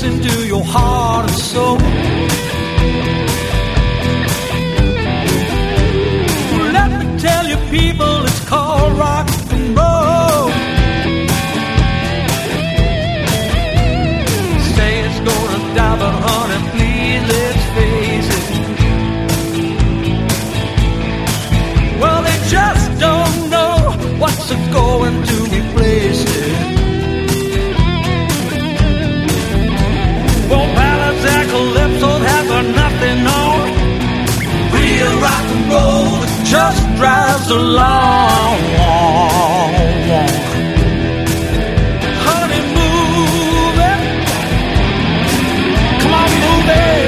into your heart and soul. Let me tell you, people, it's called rock and roll. Say it's gonna die, but honey, please, let's face it. Well, they just don't know what's going to replace it. Well, ballads and calypsos have got nothing on. Real rock and roll, it just drives along. Honey, move it. Come on, move it.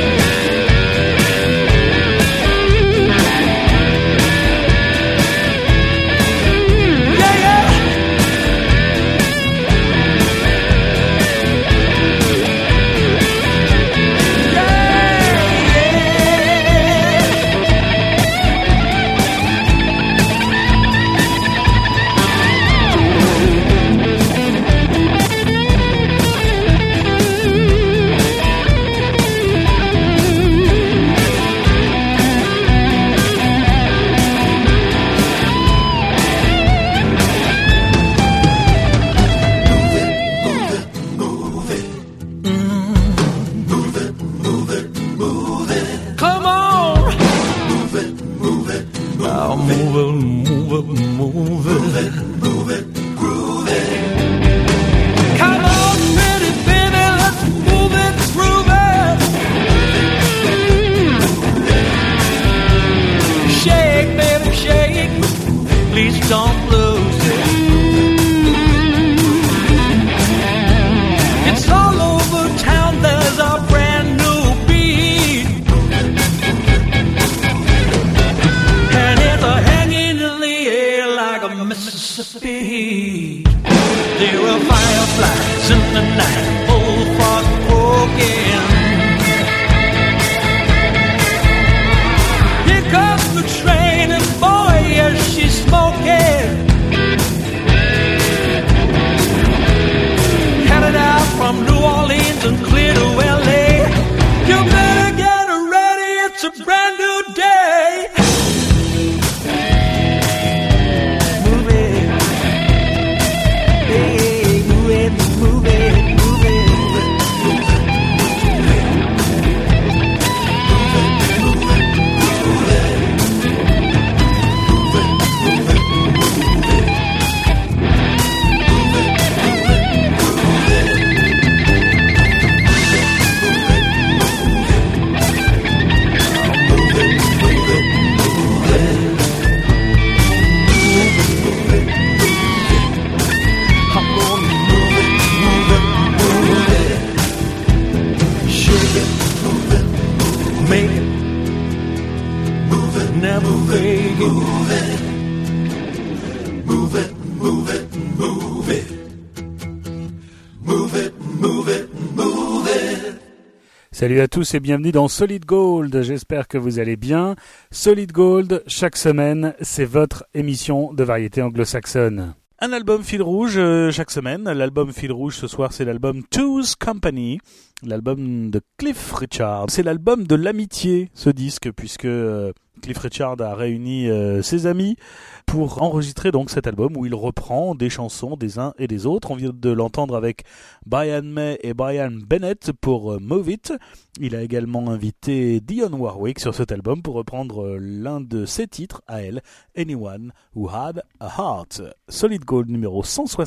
Salut à tous et bienvenue dans Solid Gold, j'espère que vous allez bien. Solid Gold, chaque semaine, c'est votre émission de variété anglo-saxonne. Un album fil rouge chaque semaine. L'album fil rouge ce soir, c'est l'album Two's Company, l'album de Cliff Richard. C'est l'album de l'amitié, ce disque, puisque Cliff Richard a réuni ses amis pour enregistrer donc cet album où il reprend des chansons des uns et des autres. On vient de l'entendre avec Brian May et Brian Bennett pour Move It. Il a également invité Dionne Warwick sur cet album pour reprendre l'un de ses titres à elle, Anyone Who Had a Heart. Solid Gold numéro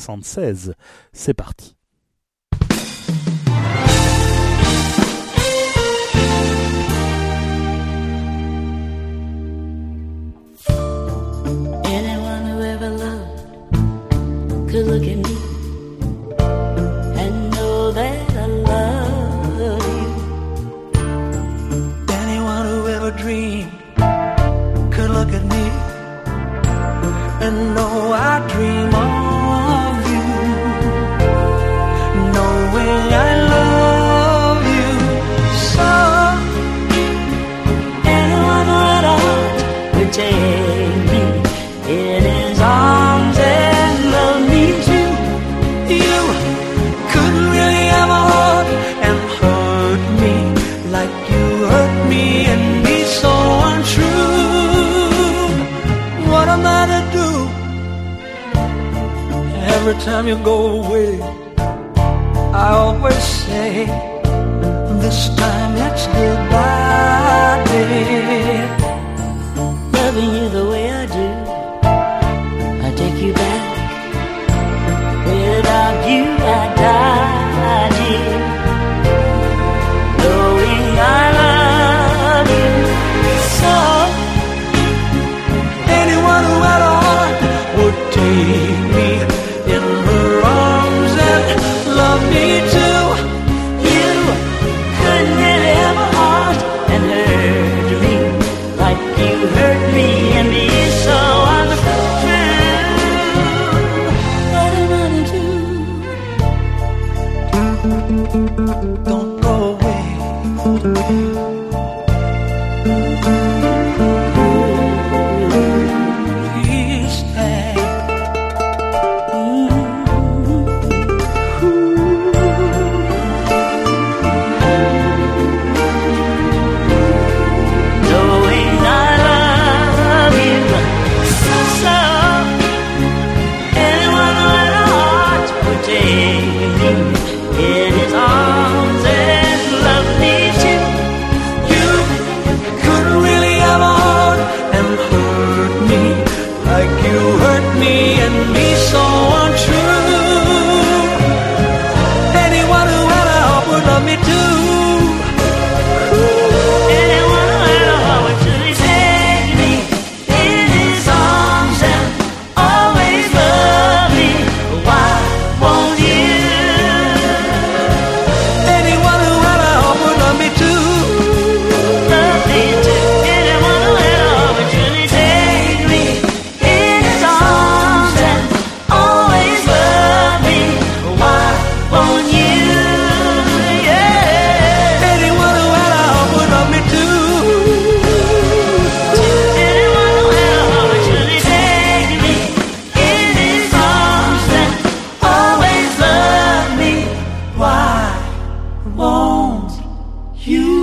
176, c'est parti. Could look at me and know that I love you. Anyone who ever dreamed could look at me and know I dream of you, knowing I love you so. Anyone who had a heart would take me in his arms and love me too. You couldn't really have a heart and hurt every time you go away, I always say, this time it's goodbye, dear. Loving you the way I do, I take you back. Without you I die, dear. Knowing I love you so. Anyone who had a heart would take me in her arms and love me too. You couldn't really have a heart and hurt me like you hurt me and be so untrue. What am I to do? Don't go away. Please stay. Knowing I love you so. Anyone who had a heart would take me in his arms and love me too. You couldn't really have a heart and hurt me like you hurt me and me so untrue. Anyone who had a heart would love me too. Anyone who had a heart would truly take me in his arms and always love me. Why won't you? Anyone who had a heart would love me too. Love me too. Anyone who had a heart would truly take me in his arms and always love me. Why won't you? Yeah. Anyone who had a heart would love me too. Anyone who had a heart would truly take me in his arms and always love me. Why won't you?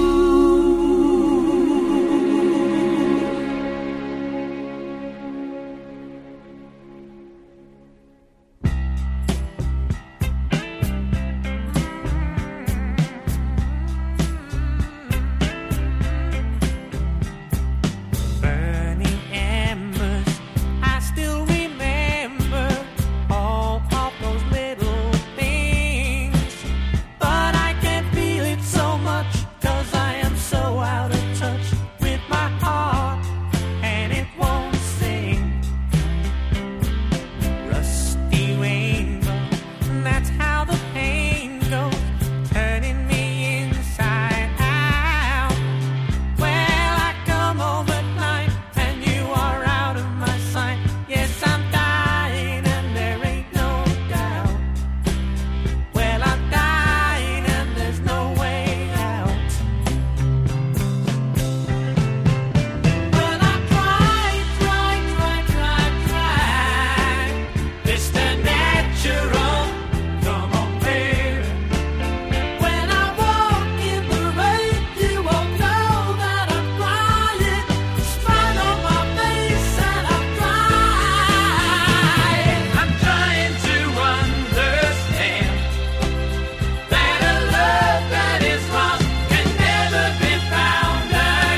Burning embers, I still remember all of those little things. But I can't feel it so much, 'cause I am so out of touch with my heart, and it won't sing. Rusty rainbow, that's how the pain goes, turning me inside out. Well, I come home at night and you are out of my sight. Yes, I'm dying and there ain't no doubt. Well, I'm dying and there's no way out. Well, I try, Mr. Natural, come on, baby. When I walk in the rain, you won't know that I'm crying. Smile on my face and I'm crying. I'm trying to understand that a love that is lost can never be found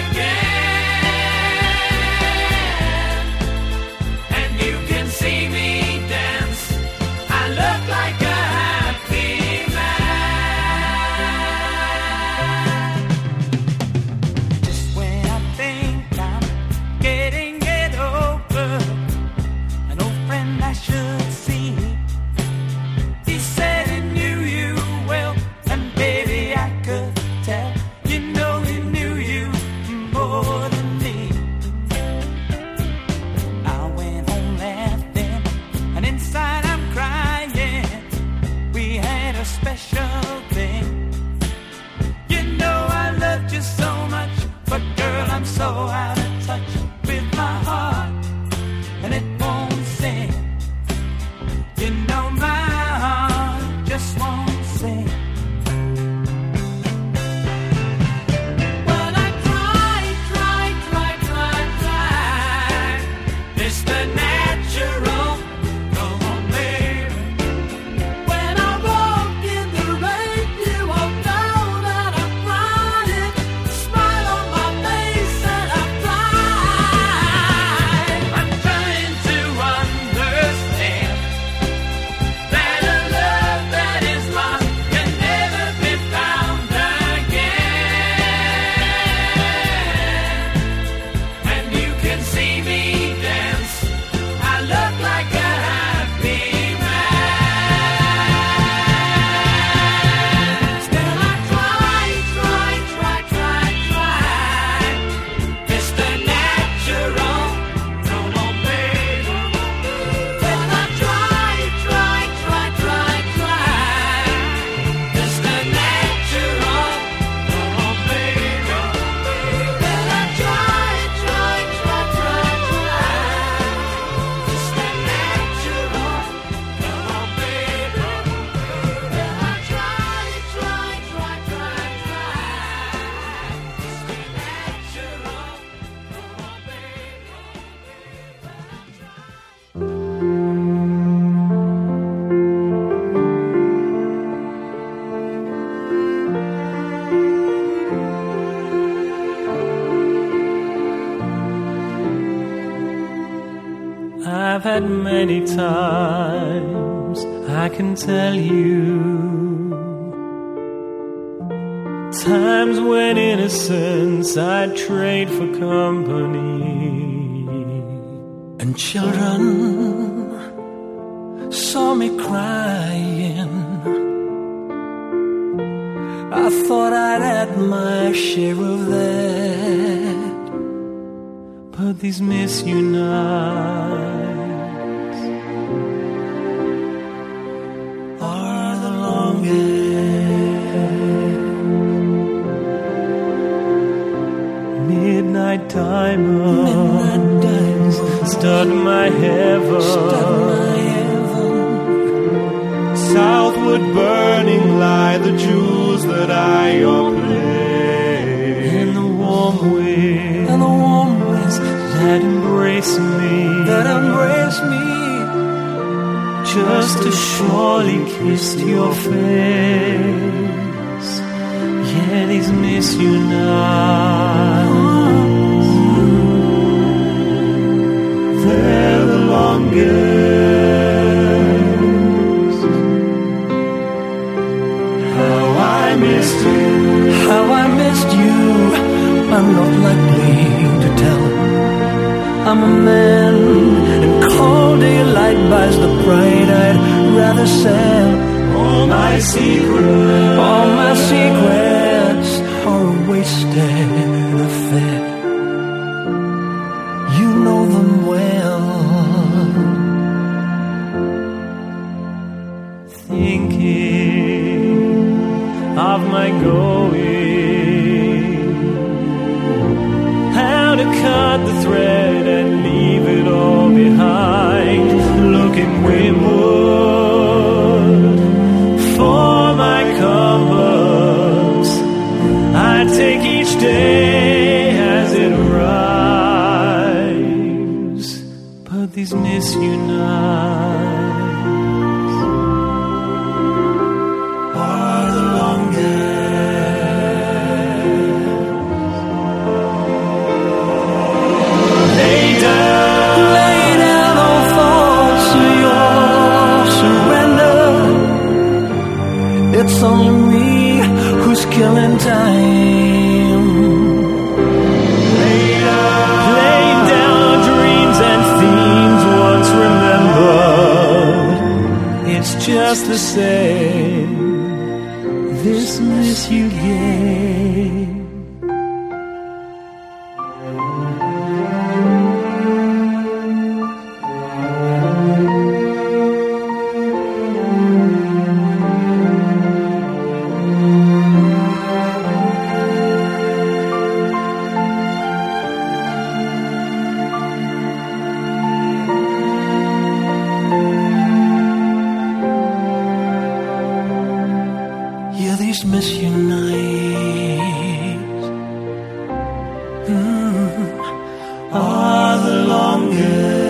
again. And you can see me dance, I look like a happy man. Just when I think I'm getting it over, an old friend I should see, he said he knew you well, and baby I could tell, you know he knew you more than me. I went home laughing, and inside I'm crying. We had a special thing. You know I loved you so much, but girl, I'm so out of touch with my heart, and it won't sing. You know my heart just won't sing. Well, I try, Mr. Natural, come on, baby. I've had many times, I can tell you. Times when innocence I'd trade for company. And children saw me crying. I thought I'd had my share of that. But these misuse nights are the longest. Midnight diamonds stud my heaven. Southward burning lie the jewels that I play. And the warm winds that embrace me, just as surely kissed your face. Yeah, these misuse nights, they're the longest. How I missed you, I'm not likely to tell. I'm a man, and cold daylight buys the pride I'd rather sell. All my secrets are a wasted affair. You know them well. Thinking of my going, how to cut the thread and leave it all behind. Looking windward for my compass, I take each day as it arrives. But these misuse nights are the longest. Lay down all thoughts of your surrender. It's only me who's killing time. Lay down dreams and themes once remembered. It's just the same, this misuse game. Yeah, these misuse nights are the longest.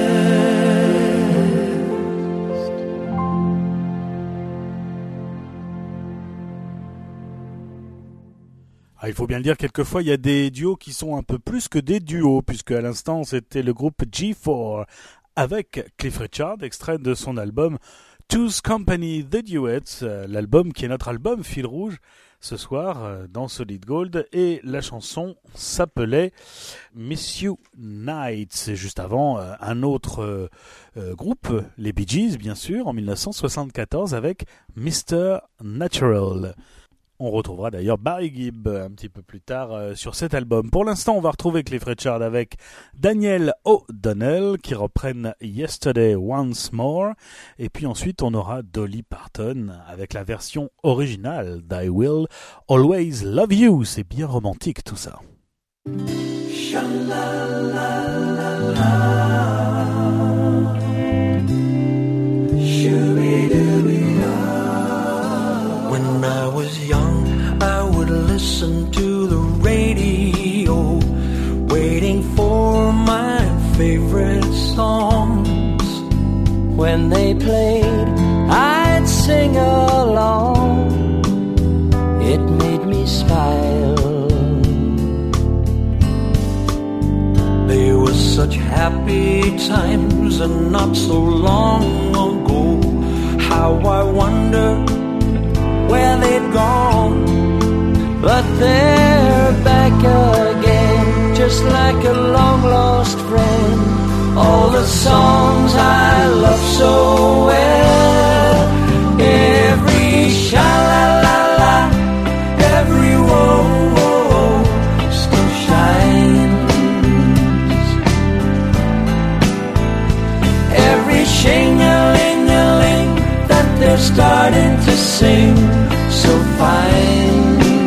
Ah, il faut bien le dire, quelquefois il y a des duos qui sont un peu plus que des duos, puisque à l'instant c'était le groupe G4 avec Cliff Richard, extrait de son album Two's Company The Duets, l'album qui est notre album fil rouge ce soir dans Solid Gold, et la chanson s'appelait Misuse Nights. Et juste avant, un autre groupe, les Bee Gees bien sûr, en 1974 avec Mr. Natural. On retrouvera d'ailleurs Barry Gibb un petit peu plus tard sur cet album. Pour l'instant, on va retrouver Cliff Richard avec Daniel O'Donnell qui reprennent Yesterday Once More. Et puis ensuite, on aura Dolly Parton avec la version originale d'I Will Always Love You. C'est bien romantique tout ça. When I was young, I would listen to the radio, waiting for my favorite songs. When they played, I'd sing along. It made me smile. They were such happy times and not so long ago. How I wonder where they've gone. But they're back again, just like a long lost friend. All the songs I love so well, every sha-la-la-la, every woe still shines. Every shing-a-ling-a-ling that they're starting to sing so fine.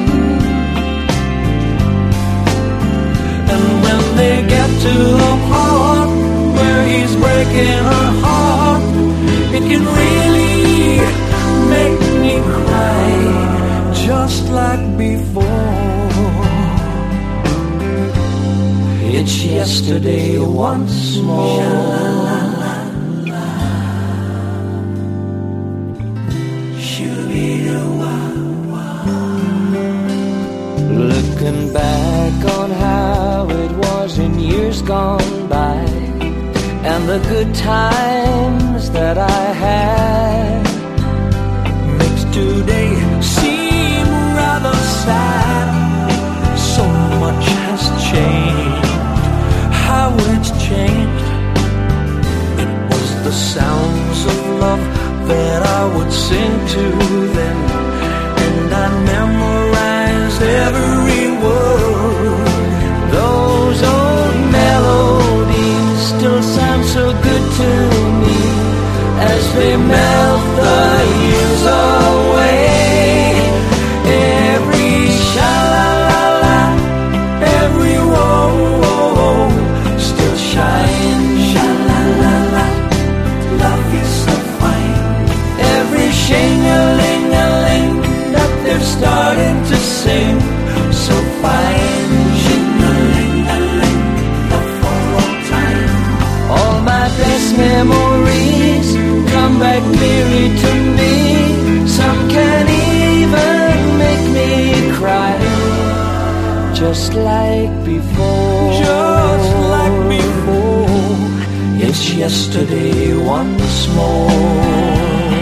And when they get to the part where he's breaking her heart, it can really make me cry, just like before. It's yesterday once more. Looking back on how it was in years gone by, and the good times that I had, makes today seem rather sad. So much has changed. How it's changed. It was the sounds of love that I would sing to them, and I memorized every word. Those old melodies still sound so good to me as they melt the years away. Every sha-la-la-la, every woe still shines. Sha-la-la-la, love is so fine. Every shing-a-ling-a-ling that they're starting to sing so fine. Shing-a-ling-a-ling, love for all time. All my best memories come back clearly to me. Some can even make me cry, just like before. Just like before. It's yesterday once more.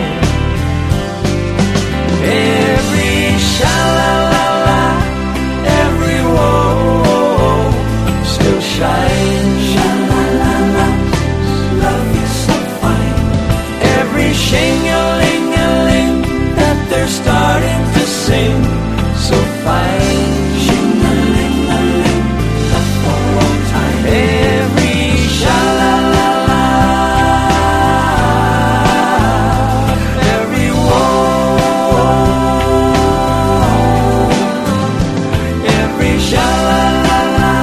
Every sha-la-la-la, every woe still shines. Sha-la-la-la, love is so fine. Every shing-a-ling-a-ling that they're starting to sing so fine. Shing-a-ling-a-ling, love for all time. Every sha-la-la-la, every woe, every sha-la-la-la,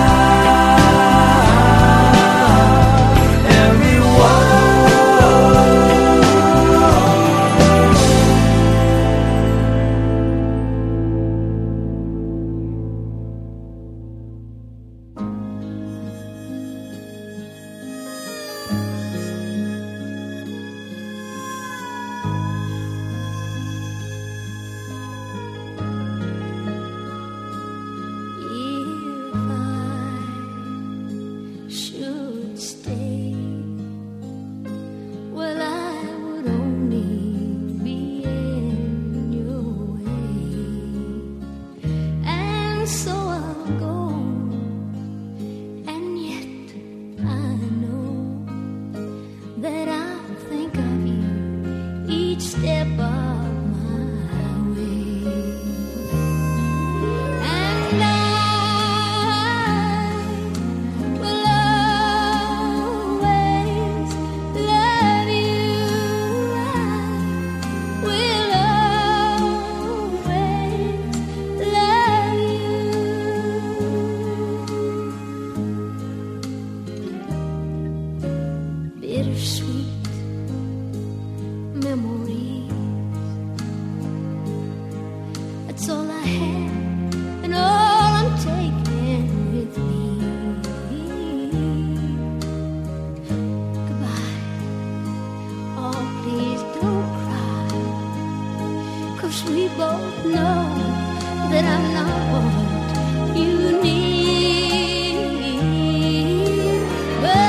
every woe. If I should stay, well, I would only be in your way, and so I'll go. And yet I know that I'll think of you each step of my way. And I will always love you. I will always love you. Bittersweet memories, that's all I have and all I'm taking with me. Goodbye. Oh, please don't cry, 'cause we both know that I'm not what you need. But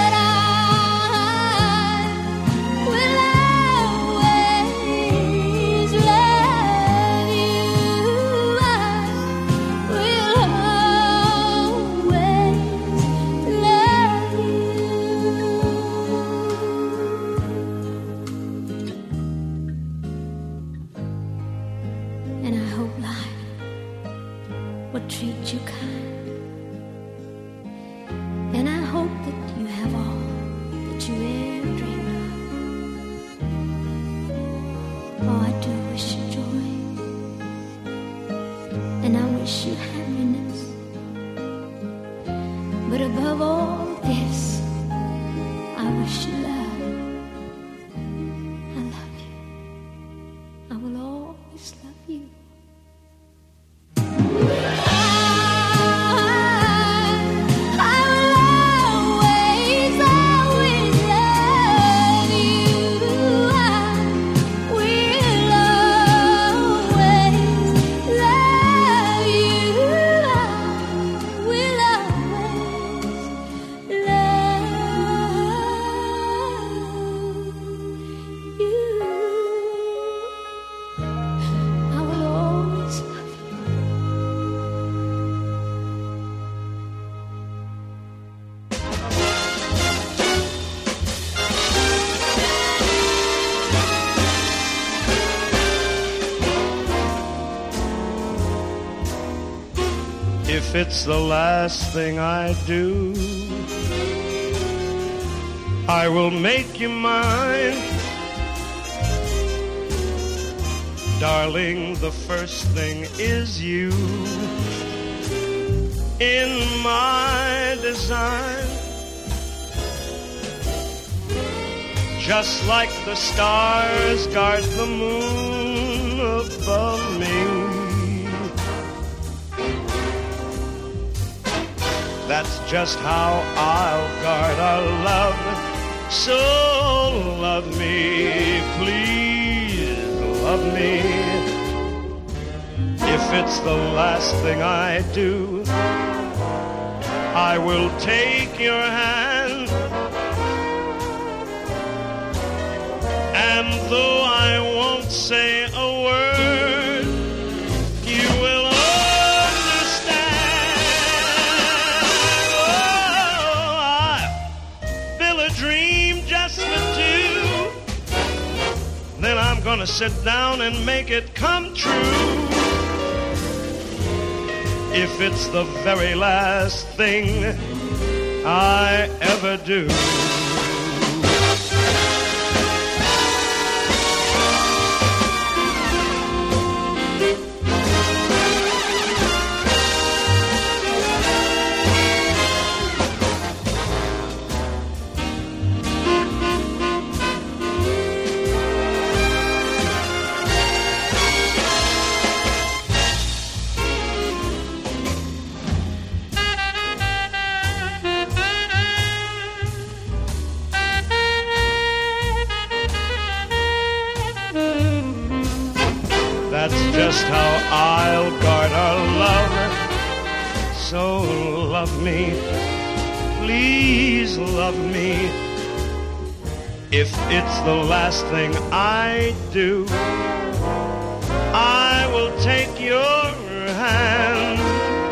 all this, I wish you love. I love you. I will always love you. If it's the last thing I do, I will make you mine. Darling, the first thing is you in my design. Just like the stars guard the moon above me, that's just how I'll guard our love. So love me, please love me. If it's the last thing I do, I will take your hand. And though I won't say a word, you will understand. Oh, I'll build a dream just for two. Then I'm gonna sit down and make it come true. If it's the very last thing I ever do. That's just how I'll guard our love. So love me, please love me. If it's the last thing I do, I will take your hand.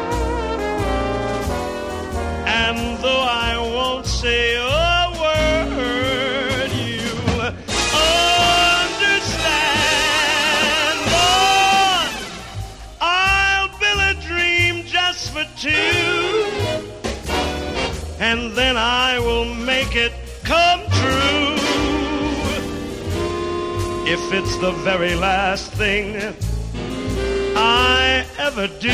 And though I won't say a word, you'll understand. Lord, I'll build a dream just for two, and then I will make it come true. If it's the very last thing I ever do.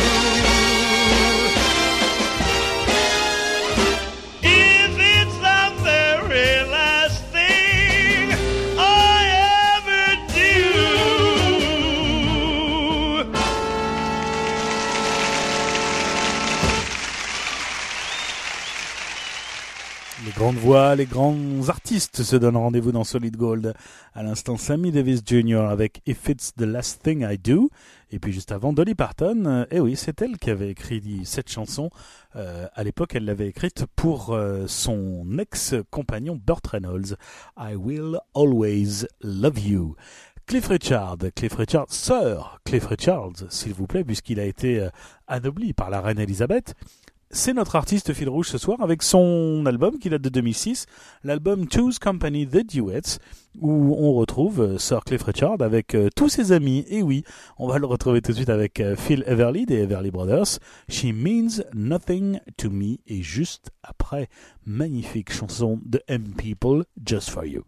If it's the very last thing I ever do. Les grandes voix, les grands artistes se donnent rendez-vous dans Solid Gold. À l'instant, Sammy Davis Jr. avec If It's the Last Thing I Do. Et puis juste avant, Dolly Parton. Et oui, c'est elle qui avait écrit cette chanson. À l'époque, elle l'avait écrite pour son ex-compagnon Burt Reynolds. I Will Always Love You. Cliff Richard, Sir Cliff Richard, s'il vous plaît, puisqu'il a été anobli par la reine Elisabeth. C'est notre artiste fil rouge ce soir avec son album qui date de 2006, l'album Two's Company The Duets, où on retrouve Sir Cliff Richard avec tous ses amis. Et oui, on va le retrouver tout de suite avec Phil Everly des Everly Brothers. She Means Nothing to Me. Et juste après, magnifique chanson de M People, Just For You.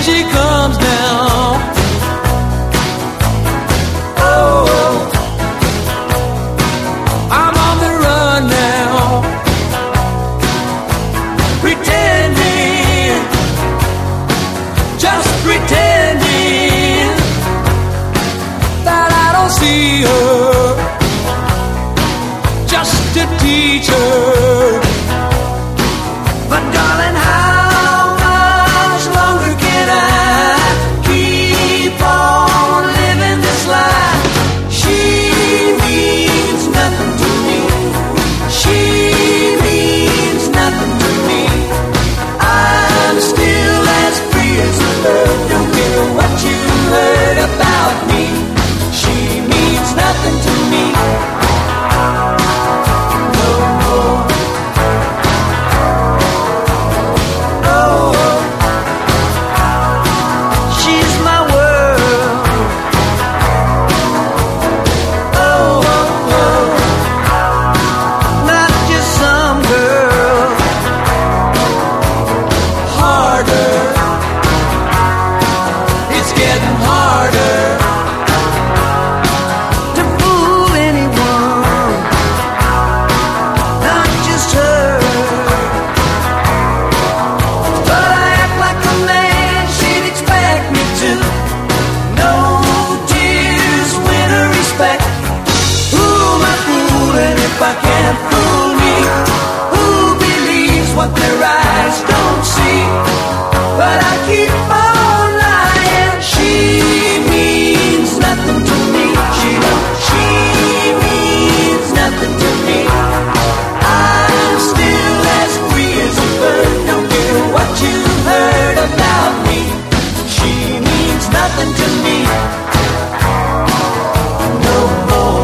she comes down. Oh, I'm on the run now, pretending, just pretending that I don't see her, just a teacher. But darling, how much longer can I keep on living this life? She means nothing to me. She means nothing to me. I'm still as free as a bird. Don't care what you heard about me. She means nothing to me. No more. She's my world. Not just some girl. Harder. It's getting harder to fool anyone. Not just her. But I act like a man she'd expect me to. No tears, win her respect. Who am I fooling if I can't fool me? Who believes what their eyes don't see? But I keep on lying. She means nothing to me. She means nothing to me. I'm still as free as a bird. Don't care what you heard about me. She means nothing to me. No more.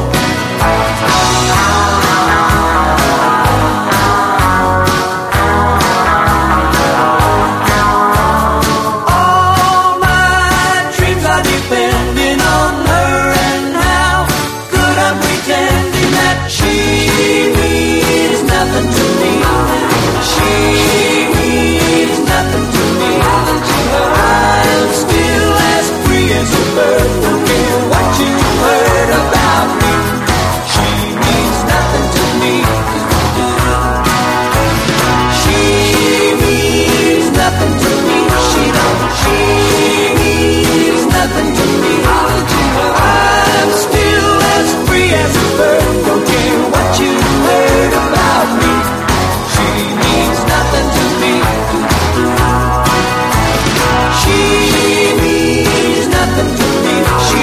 All my dreams are depending on her, and how could I pretending that she means nothing to me? She means nothing to me. I'm still as free as a bird. Don't care what you heard about me. She means nothing to me. She means nothing to me. She means nothing to me. I'm still as free as a bird. Don't care what you heard about me. She means nothing to me. She means nothing to me. She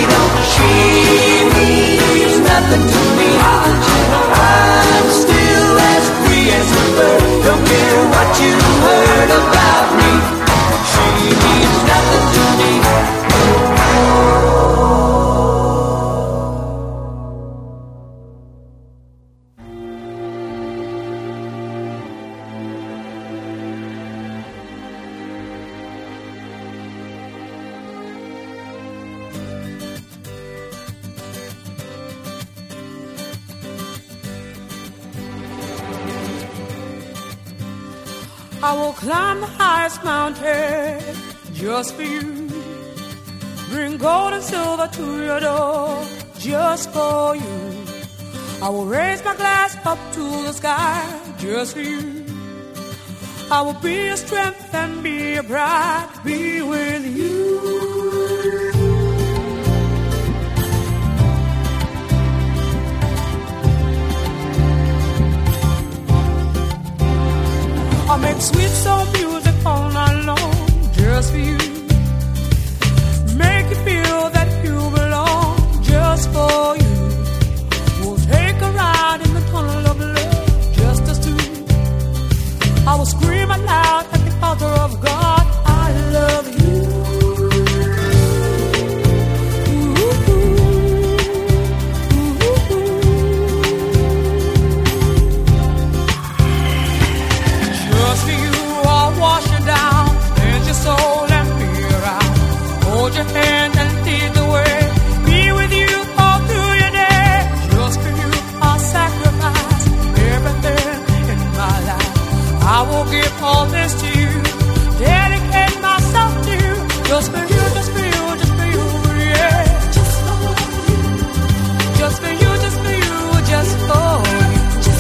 means nothing to me. I'm still as free as a bird. Don't care what you heard about me. She means nothing to me. I will climb the highest mountain just for you. Bring gold and silver to your door just for you. I will raise my glass up to the sky just for you. I will be your strength and be your pride, be with you. I'll make sweet soul music all night long just for you. Make you feel that you belong just for you. We'll take a ride in the tunnel of love just us two. I will scream aloud at the altar of God, I love you. Just for you, I'll wash you down, cleanse your soul and be around. Hold your hand and lead the way. Be with you all through your day. Just for you, I'll sacrifice everything in my life. I will give all this to you, dedicate myself to you. Just for you, just for you, just for you, yeah. Just for you, just for you, just for you, just for you.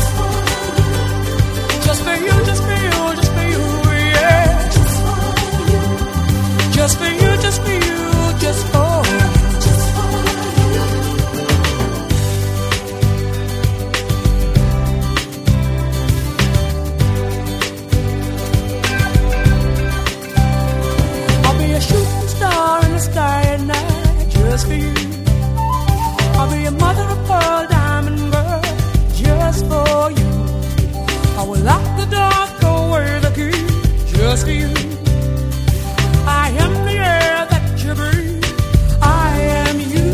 Just for you, just for you, just for you, yeah. Just for you, just for you, just for you. I'll be a shooting star in the sky at night, just for you. I'll be a mother of pearl diamond girl, just for you. I will lock the door, throw away the key, just for you. I am the air that you breathe. I am you.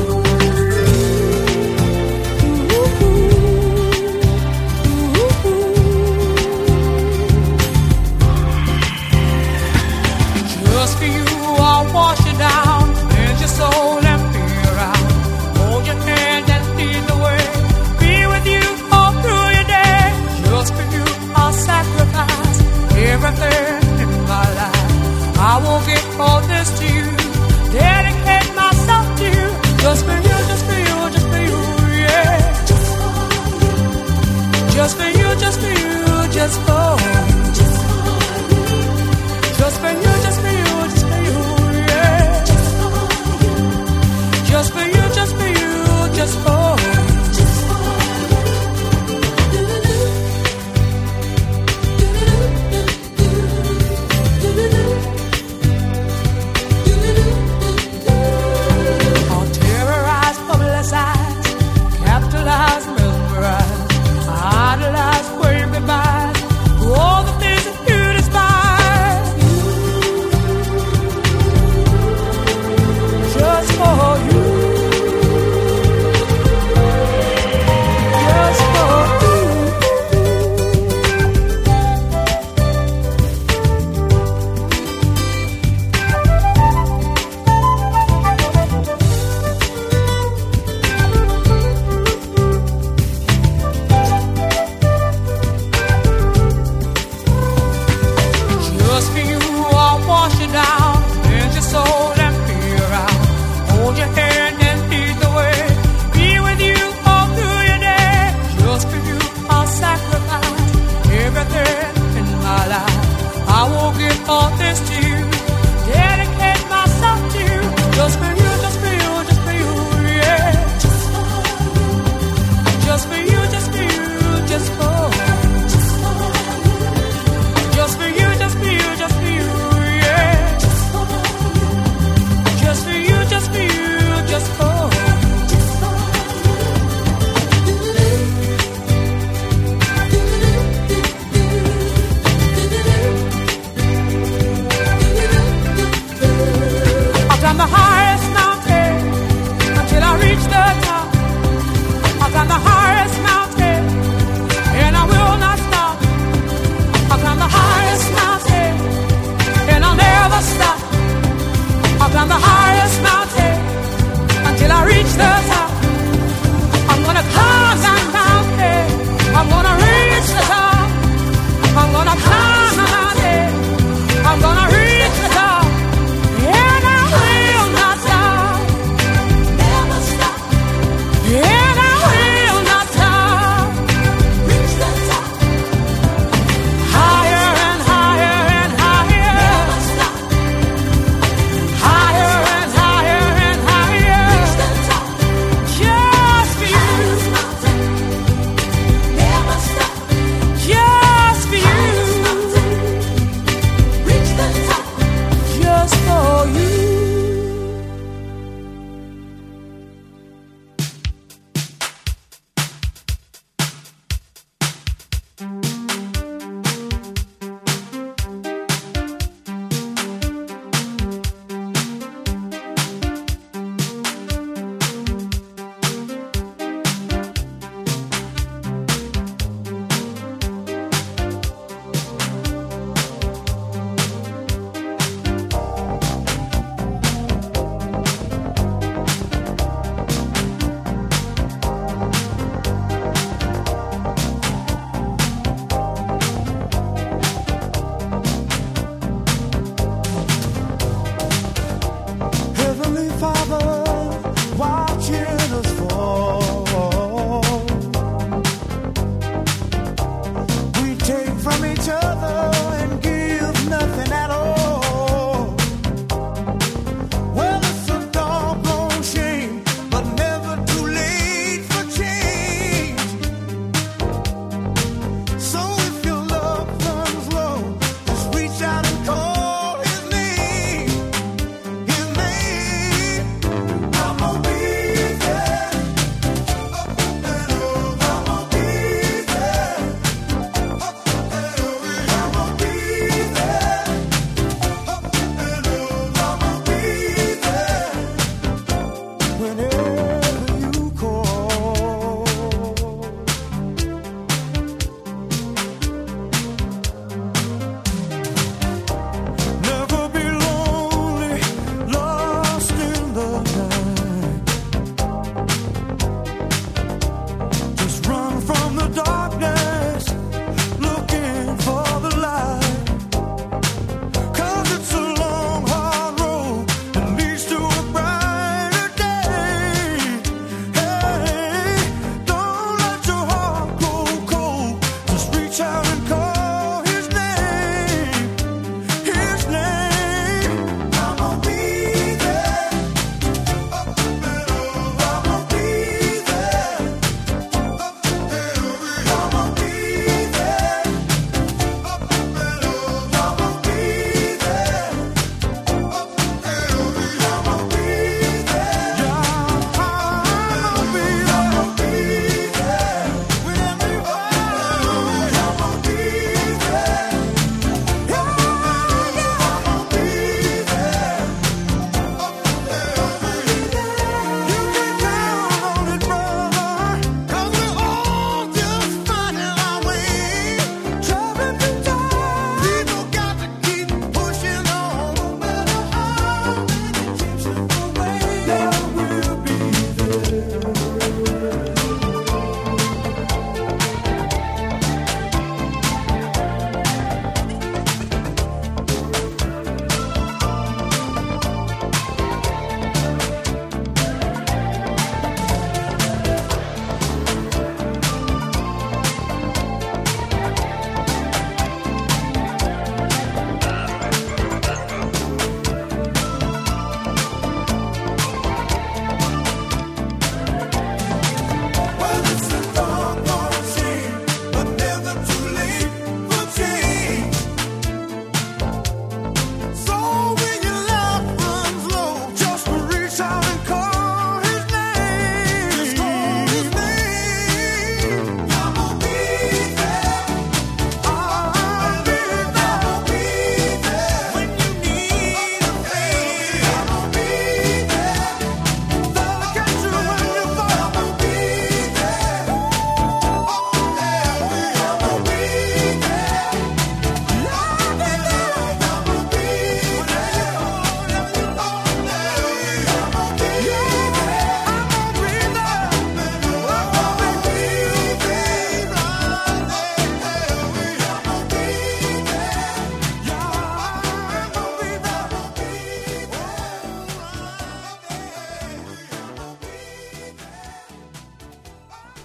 Just for you, I'll wash you down, cleanse your soul and feel around. Hold your hand and lead the way. Be with you all through your day. Just for you, I'll sacrifice everything in my life. I will give all this to you, dedicate myself to you. Just for you, just for you, just for you, yeah. Just for you, just for you, just for you. Just for you, just for you, just for you, yeah. Just for you, just for you, just for you. I'll terrorize, publicize, capitalize, mesmerize, idolize, wave goodbye to all the things that you despise. Just for you. Just for you. Just for you, I'll wash you down, cleanse your soul and feel around. Hold your hand and lead the way. Be with you all through your day. Just for you, I'll sacrifice everything in my life. I will give all this to you, dedicate myself to you. Just for you, just for you, just for you, yeah. Just for you, just for you, just for you. Just for you, just for you, just for you, yeah. Just for you, just for you, just for you. I'll climb the highest mountain until I reach the top. I'll climb the highest mountain and I will not stop. I'll climb the highest mountain and I'll never stop. I'll climb the highest mountain until I reach the top. I'm gonna climb that mountain. I'm gonna reach the top. I'm gonna climb the mountain. I'm gonna reach the top. And I will not stop. Never stop. And I will not stop. Reach the top. Higher and higher and higher. Never stop. Higher and higher and higher. Reach the top. Just for you. Never stop.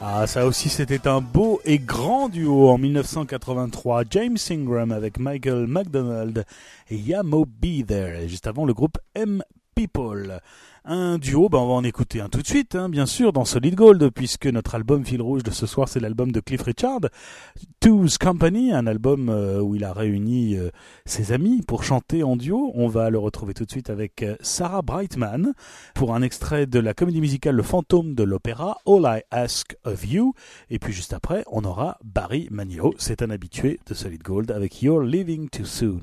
Ah, ça aussi c'était un beau et grand duo en 1983. James Ingram avec Michael McDonald et Yamo Be There. Et juste avant le groupe M People. Un duo, on va en écouter un tout de suite, bien sûr, dans Solid Gold, puisque notre album fil rouge de ce soir, c'est l'album de Cliff Richard, Two's Company, un album où il a réuni ses amis pour chanter en duo. On va le retrouver tout de suite avec Sarah Brightman pour un extrait de la comédie musicale Le Fantôme de l'Opéra, All I Ask of You. Et puis juste après, on aura Barry Manilow, c'est un habitué de Solid Gold, avec You're Leaving Too Soon.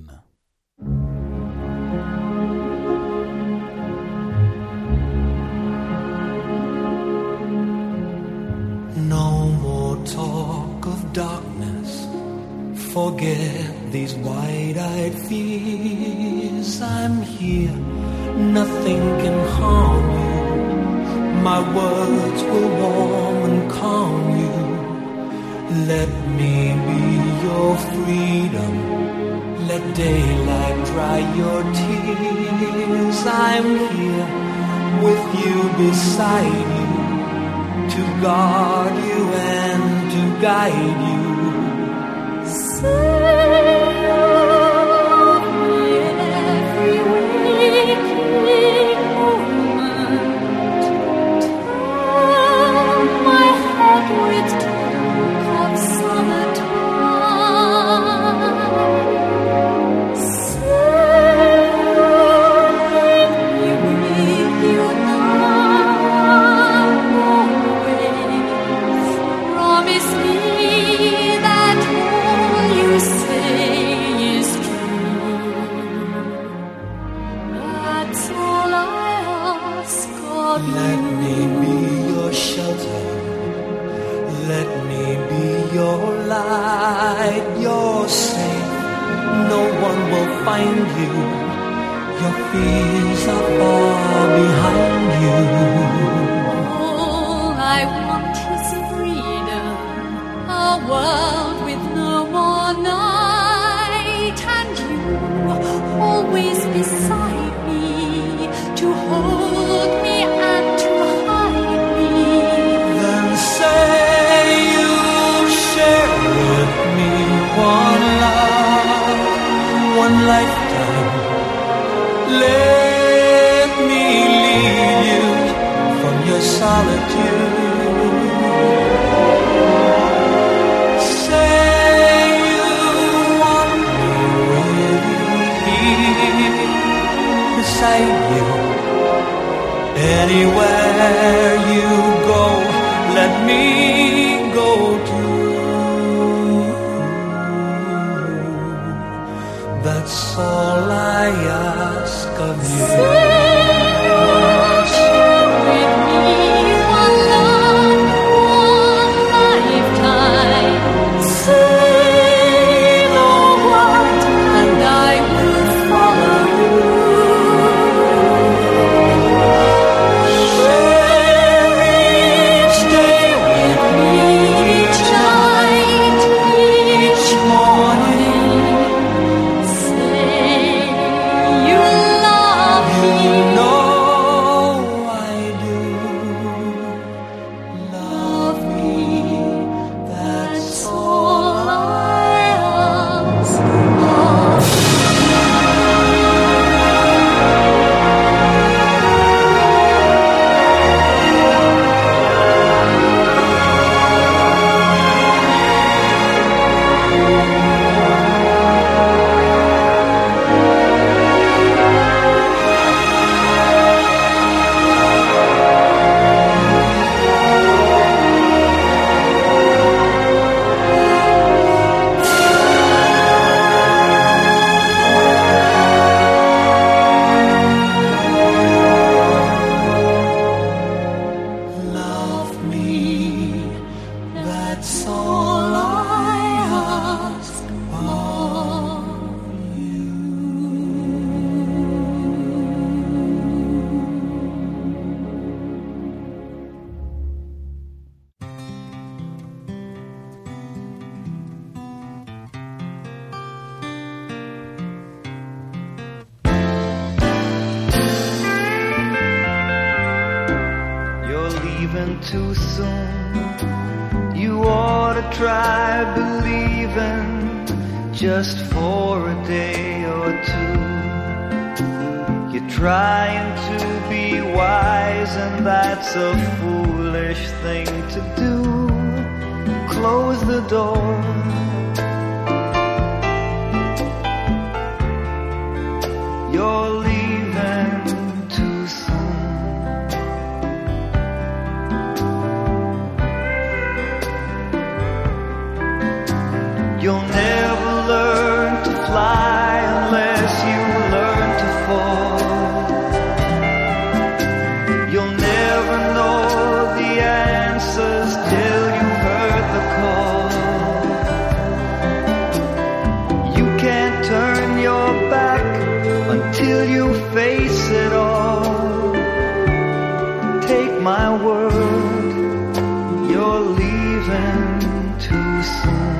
No more talk of darkness. Forget these wide-eyed fears. I'm here, nothing can harm you. My words will warm and calm you. Let me be your freedom. Let daylight dry your tears. I'm here with you beside you, to guard you and to guide you. Serve me every waking moment. Turn my head with talk of summertime. Serve me with you now, always. Promise me that all you say is true. That's all I ask of Let you. me be your shelter. Let me be your light. You're safe. No one will find you. Your fears are far behind you. All I want is freedom, a world with no more night, and you always beside me, to hold me and to hide me. Then say you'll share with me one love, one lifetime. Let me lead you from your solitude. Say you want me with you, here beside you. Anywhere you go, let me go too. That's all I ask of you. Say you'll share with me one love, one lifetime. Say the word and I will follow you. Share each day with me, each night, each morning. Say you love me too soon. You ought to try believing just for a day or two. You're trying to be wise, and that's a foolish thing to do. Close the door. You're leaving too soon. You'll never learn to fly unless you learn to fall. You'll never know the answers till you've heard the call. You can't turn your back until you face it all. Take my word, you're leaving too soon.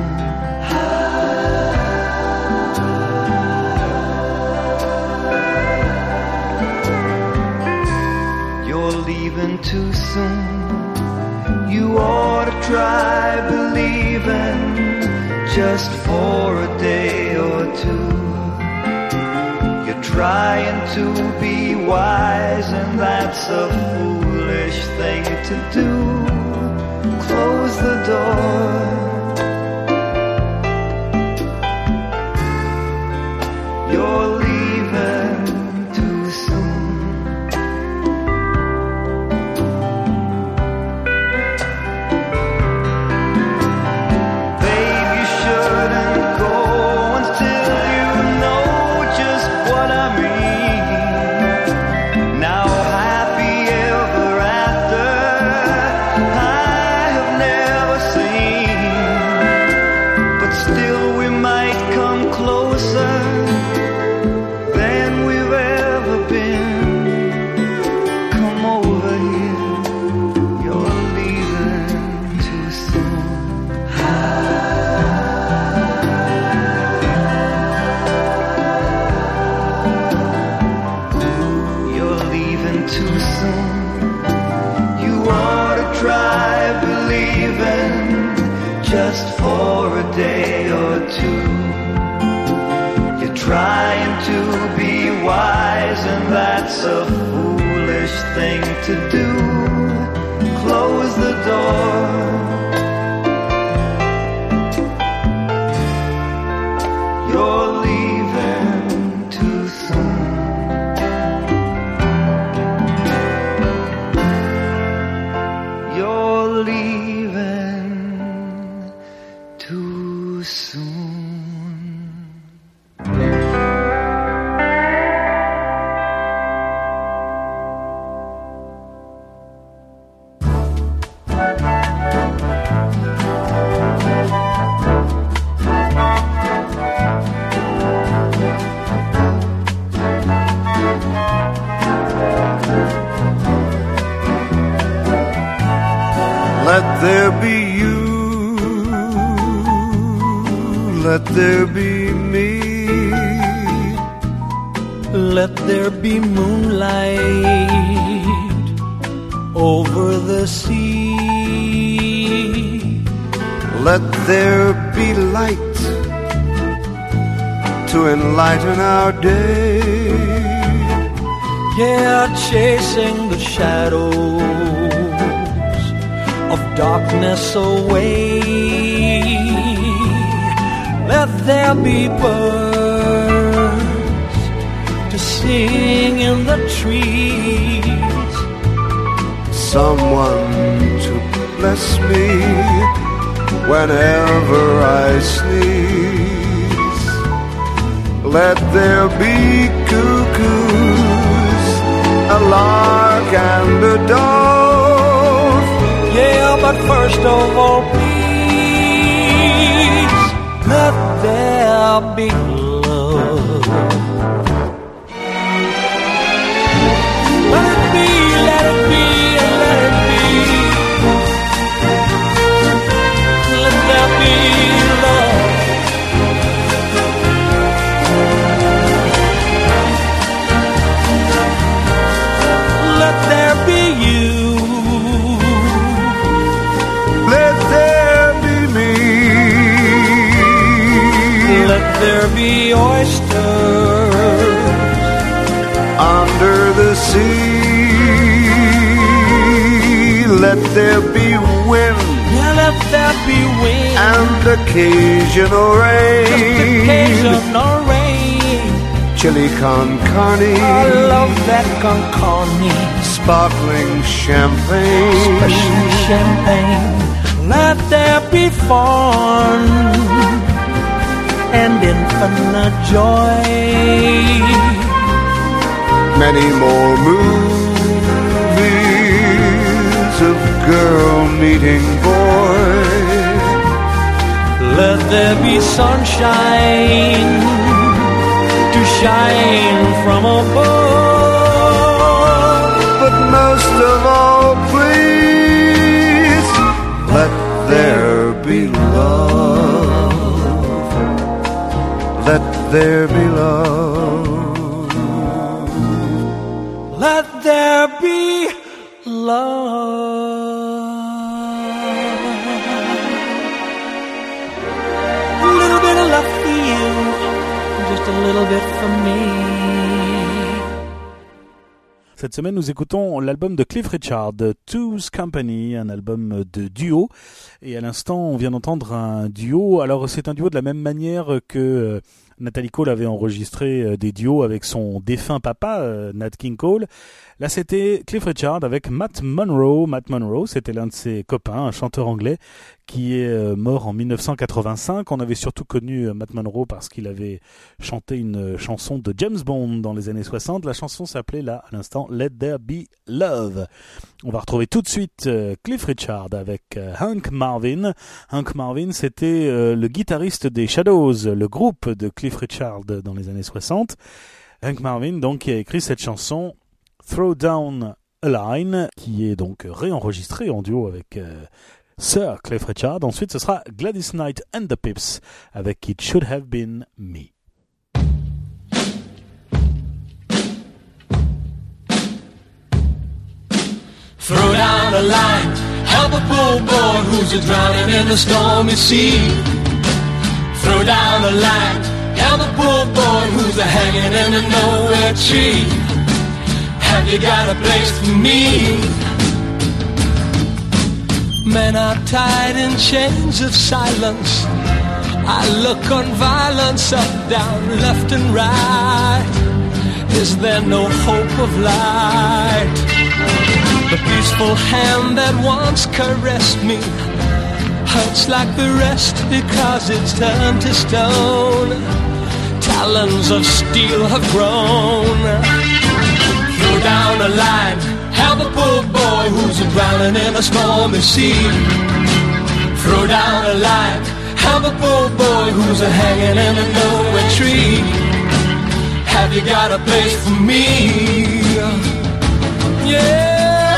You're leaving too soon. You ought to try believing just for a day or two. You're trying to be wise, and that's a foolish thing to do. Close the door. You're leaving too soon. Babe, you shouldn't go until you know just what I mean. Now happy ever after I have never seen. But still we might come closer than we've ever been. Come over here, you're leaving too soon. You're leaving too soon. You ought to try believing just for a day or two. You're trying to be wise, and that's a foolish thing to do. Close the door. You're leaving too soon. You're leaving too soon. Let there be you, let there be me. Let there be moonlight over the sea. Let there be light to enlighten our day. Yeah, chasing the shadows of darkness away. Let there be birds to sing in the trees. Someone to bless me whenever I sneeze. Let there be cuckoos, a lark and a dove. Yeah, but first of all, please, let there be love. Let it be, let it be, let it be. Let there be love. Let there be you. be oysters under the sea. Let there be wind, yeah, let there be wind and occasional rain. just occasional rain. Chili con carne, I love that con carne, sparkling champagne. sparkling champagne. Let there be fun and infinite joy. Many more movies of girl meeting boy. Let there be sunshine to shine from above. But most of all, please, let there be love. Let there be love. Let there be love. A little bit of love for you, just a little bit for me. Cette semaine, nous écoutons l'album de Cliff Richard, Two's Company, un album de duo. Et à l'instant, on vient d'entendre un duo. Alors, c'est un duo de la même manière que Natalie Cole avait enregistré des duos avec son défunt papa, Nat King Cole. Là, c'était Cliff Richard avec Matt Monro. Matt Monro, c'était l'un de ses copains, un chanteur anglais qui est mort en 1985. On avait surtout connu Matt Monro parce qu'il avait chanté une chanson de James Bond dans les années 60. La chanson s'appelait là, à l'instant, Let There Be Love. On va retrouver tout de suite Cliff Richard avec Hank Marvin. Hank Marvin, c'était le guitariste des Shadows, le groupe de Cliff Richard dans les années 60. Hank Marvin, donc, qui a écrit cette chanson Throw Down a Line, qui est donc réenregistrée en duo avec Sir Cliff Richard. Ensuite, ce sera Gladys Knight and the Pips avec It Should Have Been Me. Throw down a line, help a poor boy who's a drowning in the stormy sea. Throw down a line, help a poor boy who's a hanging in a nowhere tree. Have you got a place for me? Men are tied in chains of silence. I look on violence up, down, left and right. Is there no hope of light? The peaceful hand that once caressed me hurts like the rest because it's turned to stone. Talons of steel have grown. Throw down a line, help a poor boy who's drowning in a stormy sea. Throw down a line, help a poor boy who's hanging in a nowhere tree. Have you got a place for me? Yeah.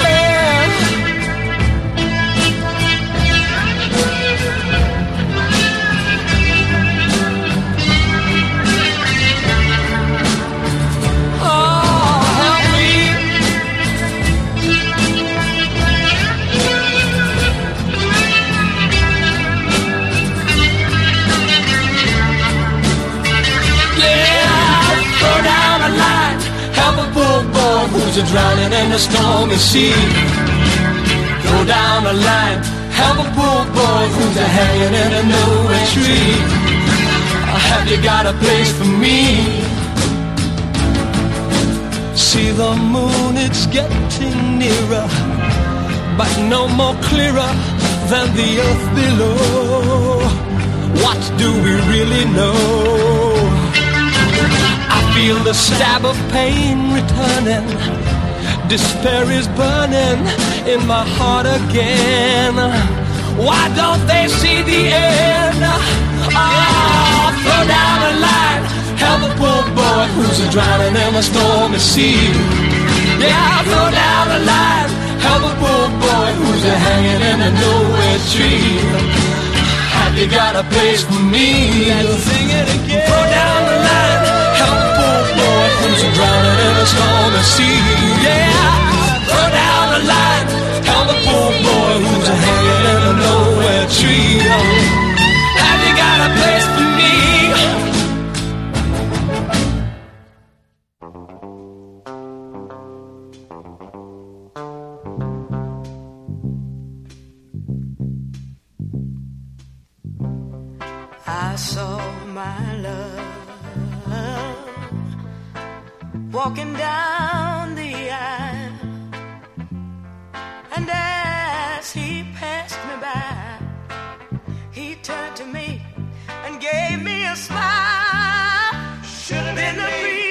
Who's drowning in the stormy sea. Throw down a line, help a poor boy who's hanging in a nowhere tree. Have you got a place for me? See the moon, it's getting nearer, but no more clearer than the earth below. What do we really know? I feel the stab of pain returning. Despair is burning in my heart again. Why don't they see the end? Oh, throw down a line, help a poor boy who's drowning in a stormy sea. Yeah, throw down a line, help a poor boy who's hanging in a nowhere tree. Have you got a place for me? Let's sing it again. Throw down the line, help a poor boy who's drowning in a stormy sea. Yeah, throw down the line, help a poor boy who's hanging in a nowhere tree. Have you got a place for me? I saw my love walking down the aisle, and as he passed me by, he turned to me and gave me a smile. Should have been the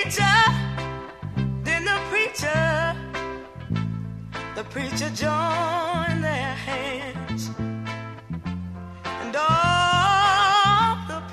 preacher joined their hands, and all the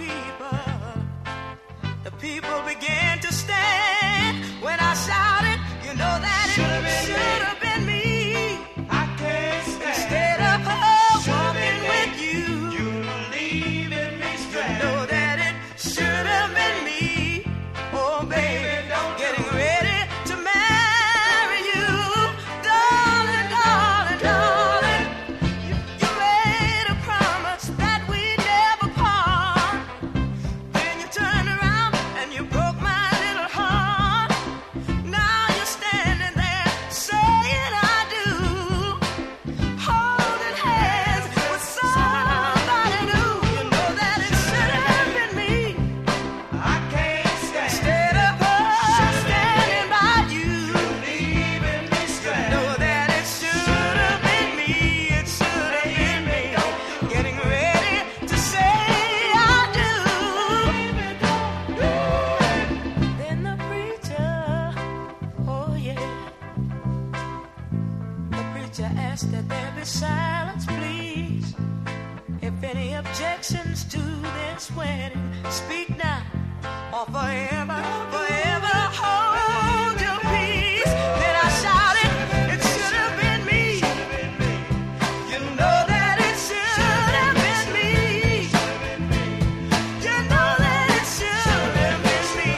people began to stand when I shouted, you know that it should have been me. I can't stand instead of her walking with you, you leaving me stranded. You know that it should have been me. Oh baby, getting ready to marry you, darling, darling, darling. You made a promise that we'd never part. Then you turned around and you broke my little heart. Now you're standing there saying I do, holding hands with somebody new. You know that it should have been me. I can't stand instead of her standing by you, leaving me stranded. Know that it should have been me. It should have been me. Getting ready to say I do. Then the preacher, oh yeah, the preacher asked that there be silence, please. If any objections to this wedding, speak now or forever, forever hold your peace. Then I shouted, it should have been me. You know that it should have been me. You know that it should have been me.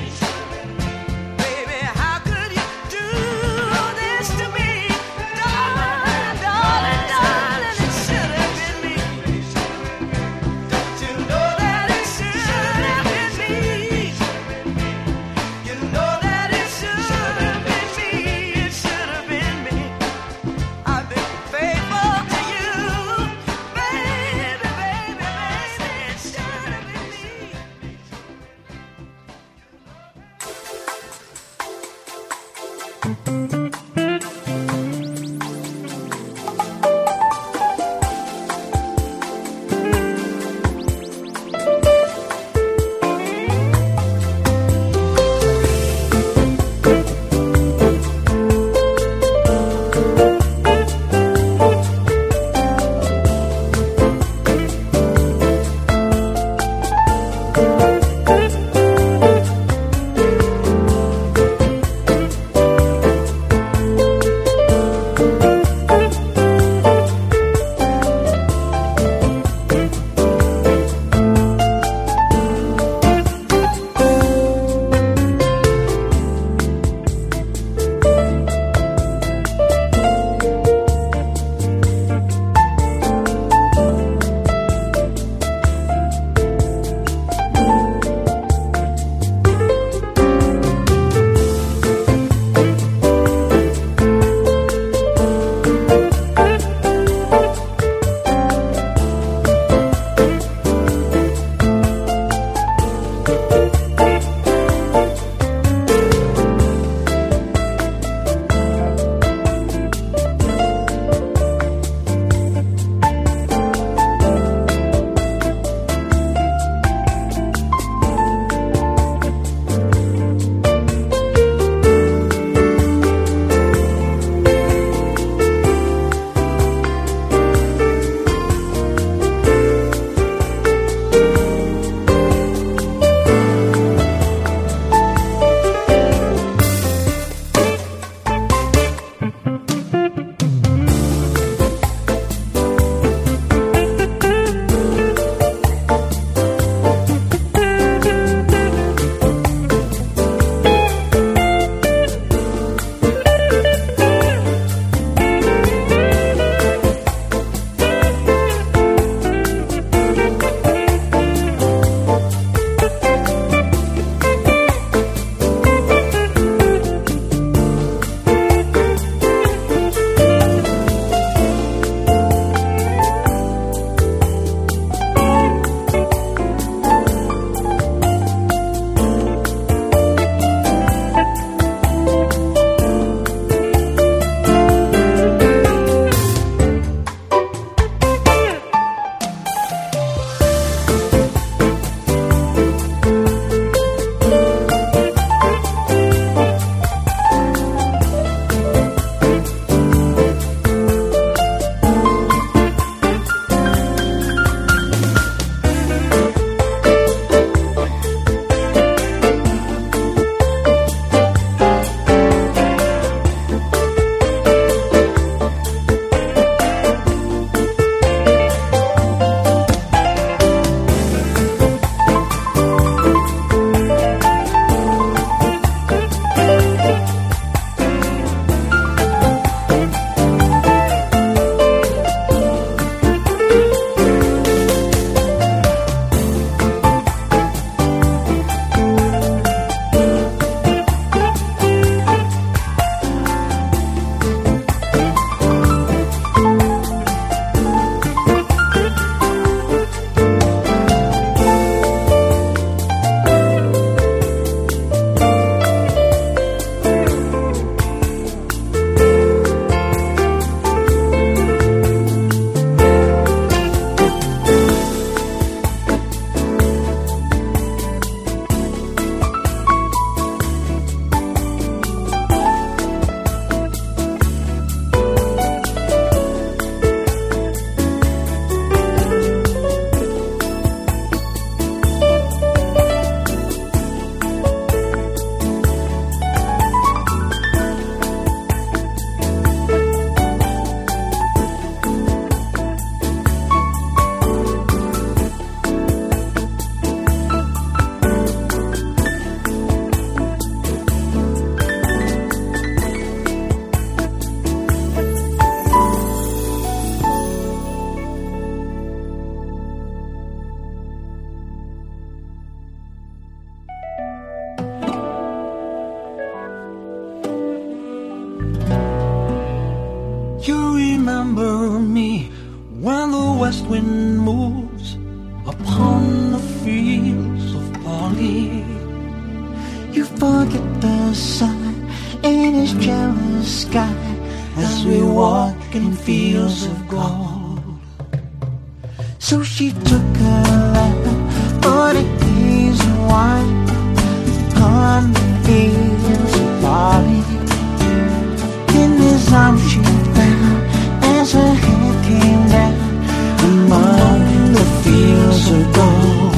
Baby, how could you do this to me? Darling, darling, darling, it should have been me. Don't you know that it should have been me? remember me when the west wind moves upon the fields of barley? You forget the sun in his jealous sky as we walk in fields of gold. So she took her lap for the days of wine on the fields of barley. In his arms she fell as her head came down among the fields of gold.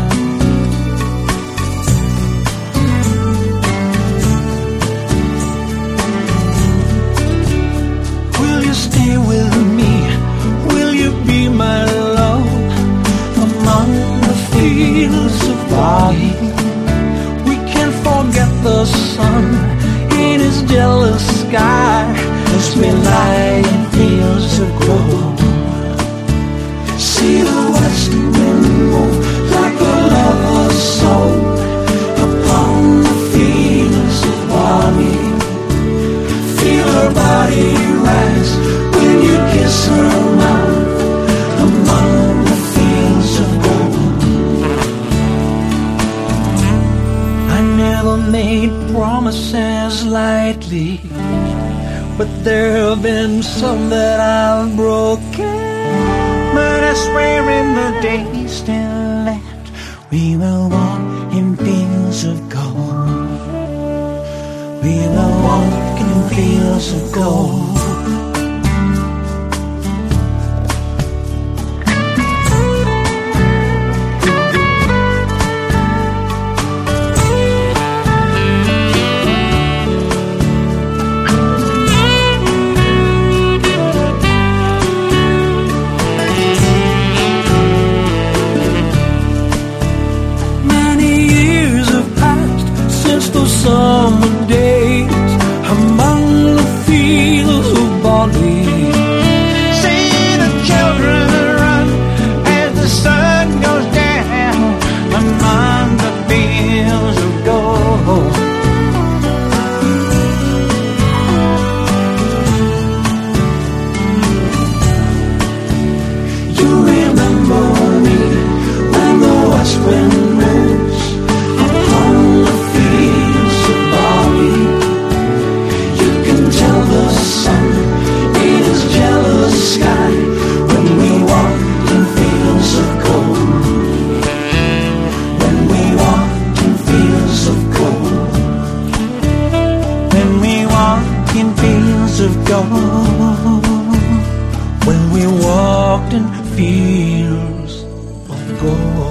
Will you stay with me? Will you be my love among the fields of barley? We can't forget the sun in his jealous sky as we lie in fields of gold. See the west wind move like a lover's soul upon the fields of barley. Feel her body rise when you kiss her mouth among the fields of gold. I never made promises lightly, but there have been some that I've broken. But I swear in the days still left, we will walk in fields of gold. We will walk in fields of gold. Summer days among the fields of barley. See the children run as the sun goes down among the fields of gold. You remember me when the west wind moves upon the fields of barley. You can tell the sun in his jealous sky when we walk in fields of gold. When we walk in fields of gold. When we walk in fields of gold. When we walked in fields of gold.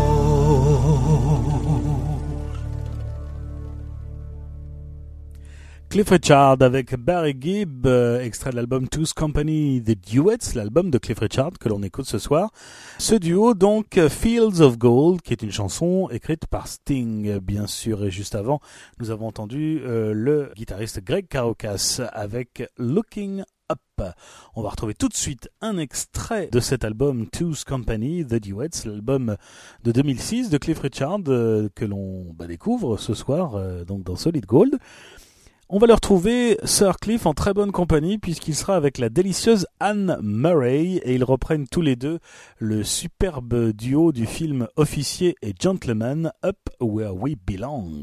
Cliff Richard avec Barry Gibb, extrait de l'album Two's Company, The Duets, l'album de Cliff Richard que l'on écoute ce soir. Ce duo donc, Fields of Gold, qui est une chanson écrite par Sting, bien sûr. Et juste avant, nous avons entendu le guitariste Greg Carrocas avec Looking Up. On va retrouver tout de suite un extrait de cet album Two's Company, The Duets, l'album de 2006 de Cliff Richard que l'on découvre ce soir donc dans Solid Gold. On va le retrouver, Sir Cliff, en très bonne compagnie puisqu'il sera avec la délicieuse Anne Murray et ils reprennent tous les deux le superbe duo du film Officier et Gentleman, Up Where We Belong.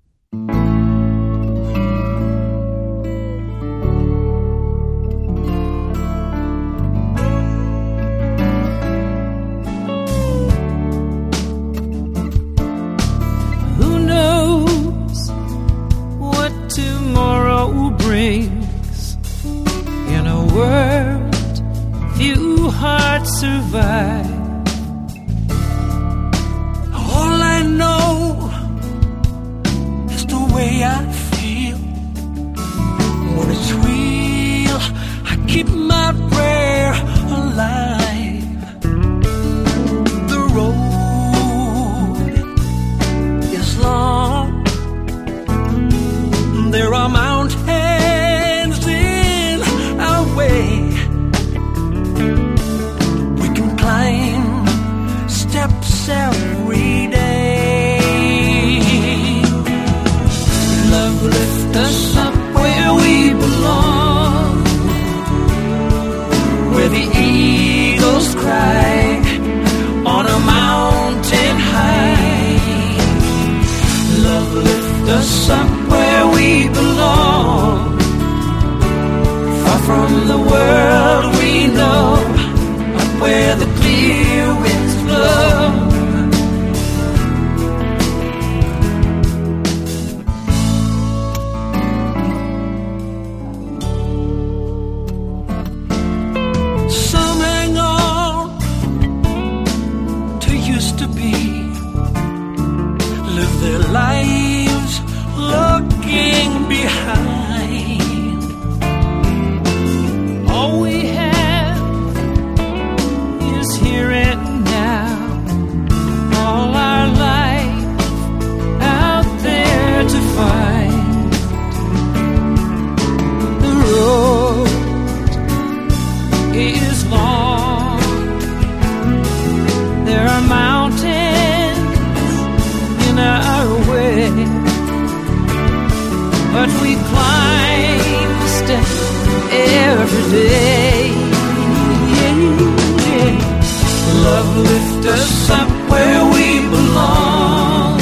Who knows what tomorrow brings? In a world few hearts survive. All I know is the way I feel. When it's real, I keep my prayer alive. The road is long. There are mountains in our way. We can climb steps every day. Love from the world we know, up where the clear winds blow. Some hang on to used to be, live their lives looking behind. All we have is here and now, all our life out there to find. The road is long, there are mountains in our way, but we climb a step every day. Love lift us up where we belong,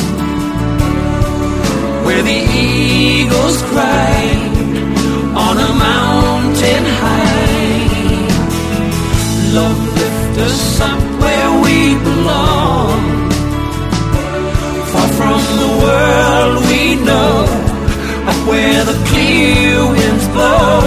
where the eagles cry on a mountain high. Love lift us up where we belong, far from the world we know, up where the clear winds blow,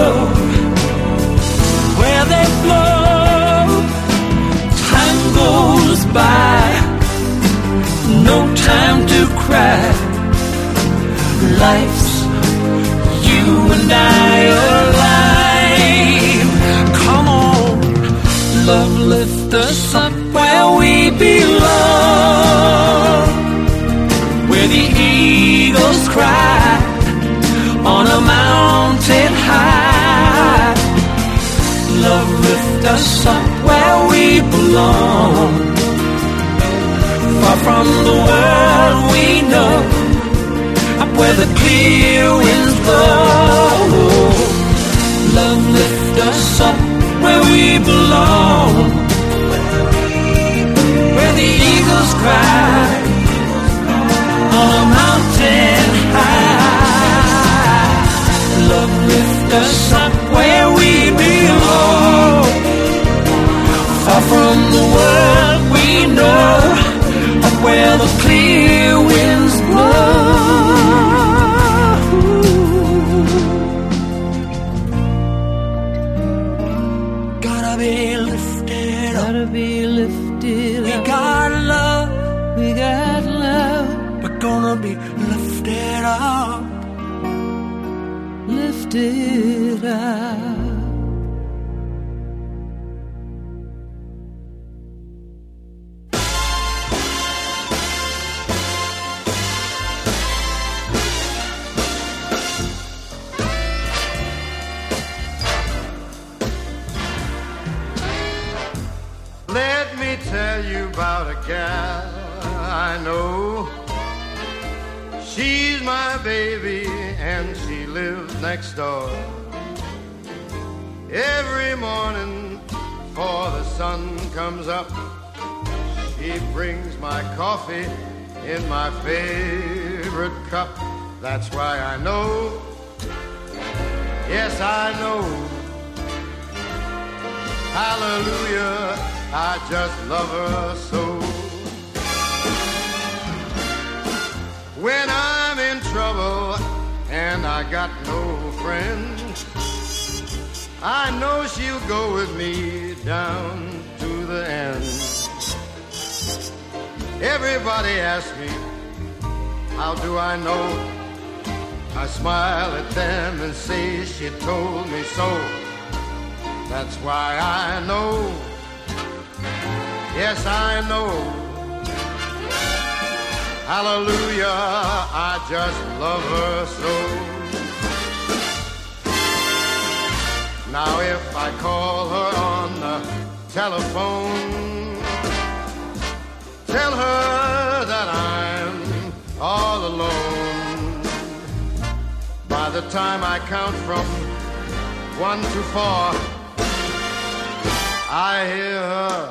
where they blow. Time goes by, no time to cry. Life's you and I alive. Come on, love lift us up where we belong, where the eagles cry on a mountain high. Love lift us up where we belong, far from the world we know, up where the clear winds blow. Love lift us up where we belong, where the eagles cry on a mountain high. Love lift us up where we belong, far from the world we know, up where the clear winds blow. Gotta be lifted up, gotta be lifted up. We got love, we got love. We're gonna be lifted up, lifted up. Let me tell you about a gal I know. She's my baby and she lives next door. Every morning before the sun comes up, she brings my coffee in my favorite cup. That's why I know, yes I know, hallelujah, I just love her so. When I'm in trouble and I got no friends, I know she'll go with me down to the end. Everybody asks me, how do I know? I smile at them and say she told me so. That's why I know, yes I know, hallelujah, I just love her so. Now if I call her on the telephone, tell her that I'm all alone. By the time I count from 1 to 4, I hear her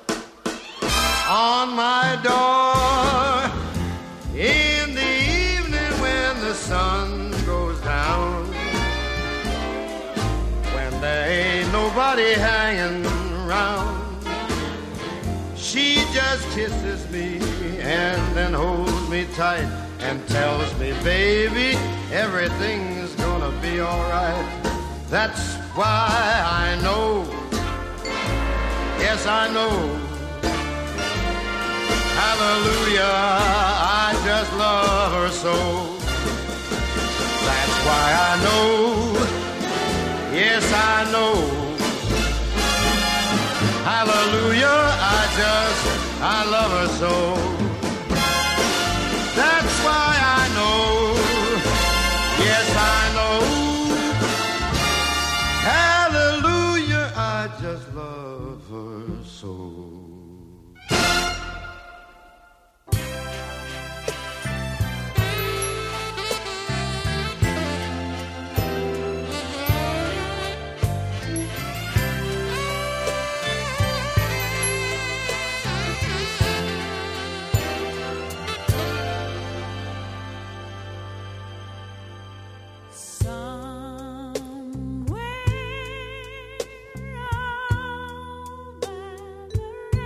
on my door. In the evening when the sun goes down, when there ain't nobody hanging around. She just kisses me and then holds me tight and tells me, baby, everything's gonna be alright. That's why I know, yes I know, hallelujah, I just love her so. That's why I know, yes I know, hallelujah, I love her so. That's why I know, yes I know, hallelujah, I just love her so. Somewhere over the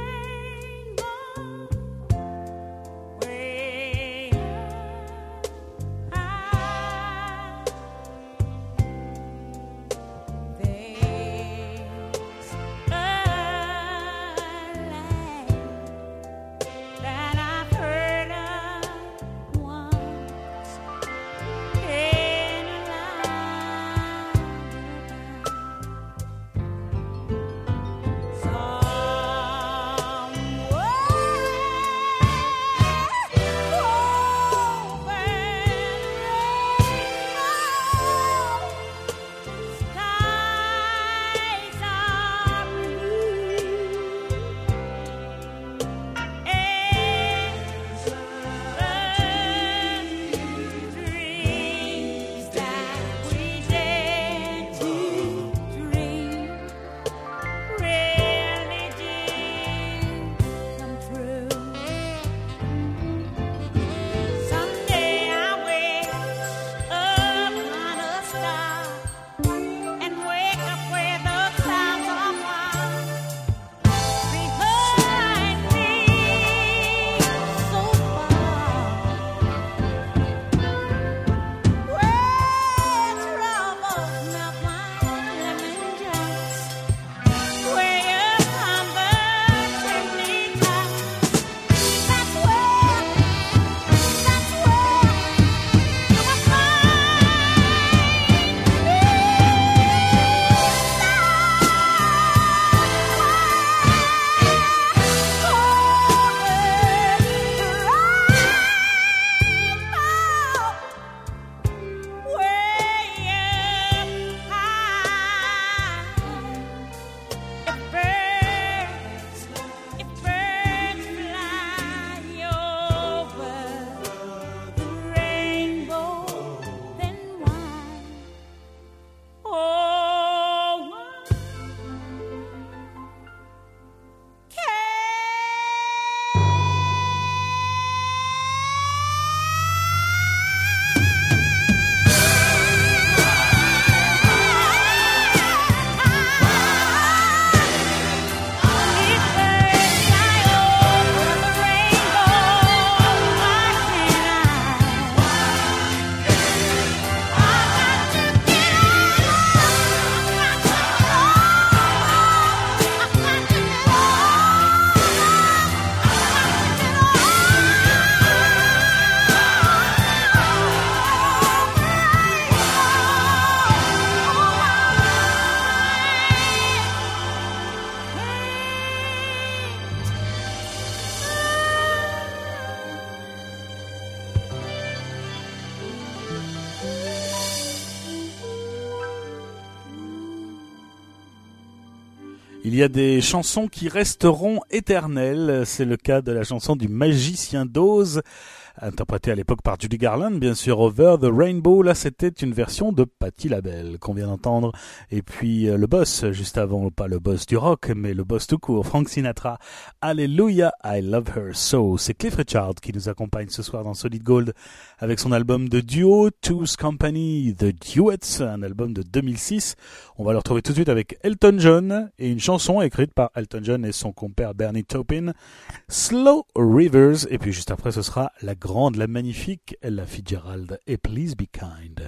Il y a des chansons qui resteront éternelles. C'est le cas de la chanson du Magicien d'Oz, interprétée à l'époque par Judy Garland, bien sûr, Over the Rainbow. Là, c'était une version de Patti LaBelle qu'on vient d'entendre. Et puis le boss, juste avant, pas le boss du rock, mais le boss tout court, Frank Sinatra. Hallelujah, I Love Her So. C'est Cliff Richard qui nous accompagne ce soir dans Solid Gold avec son album de duo, Two's Company, The Duets, un album de 2006. On va le retrouver tout de suite avec Elton John et une chanson écrite par Elton John et son compère Bernie Taupin, Slow Rivers. Et puis juste après, ce sera la grande, la magnifique Ella Fitzgerald et Please Be Kind.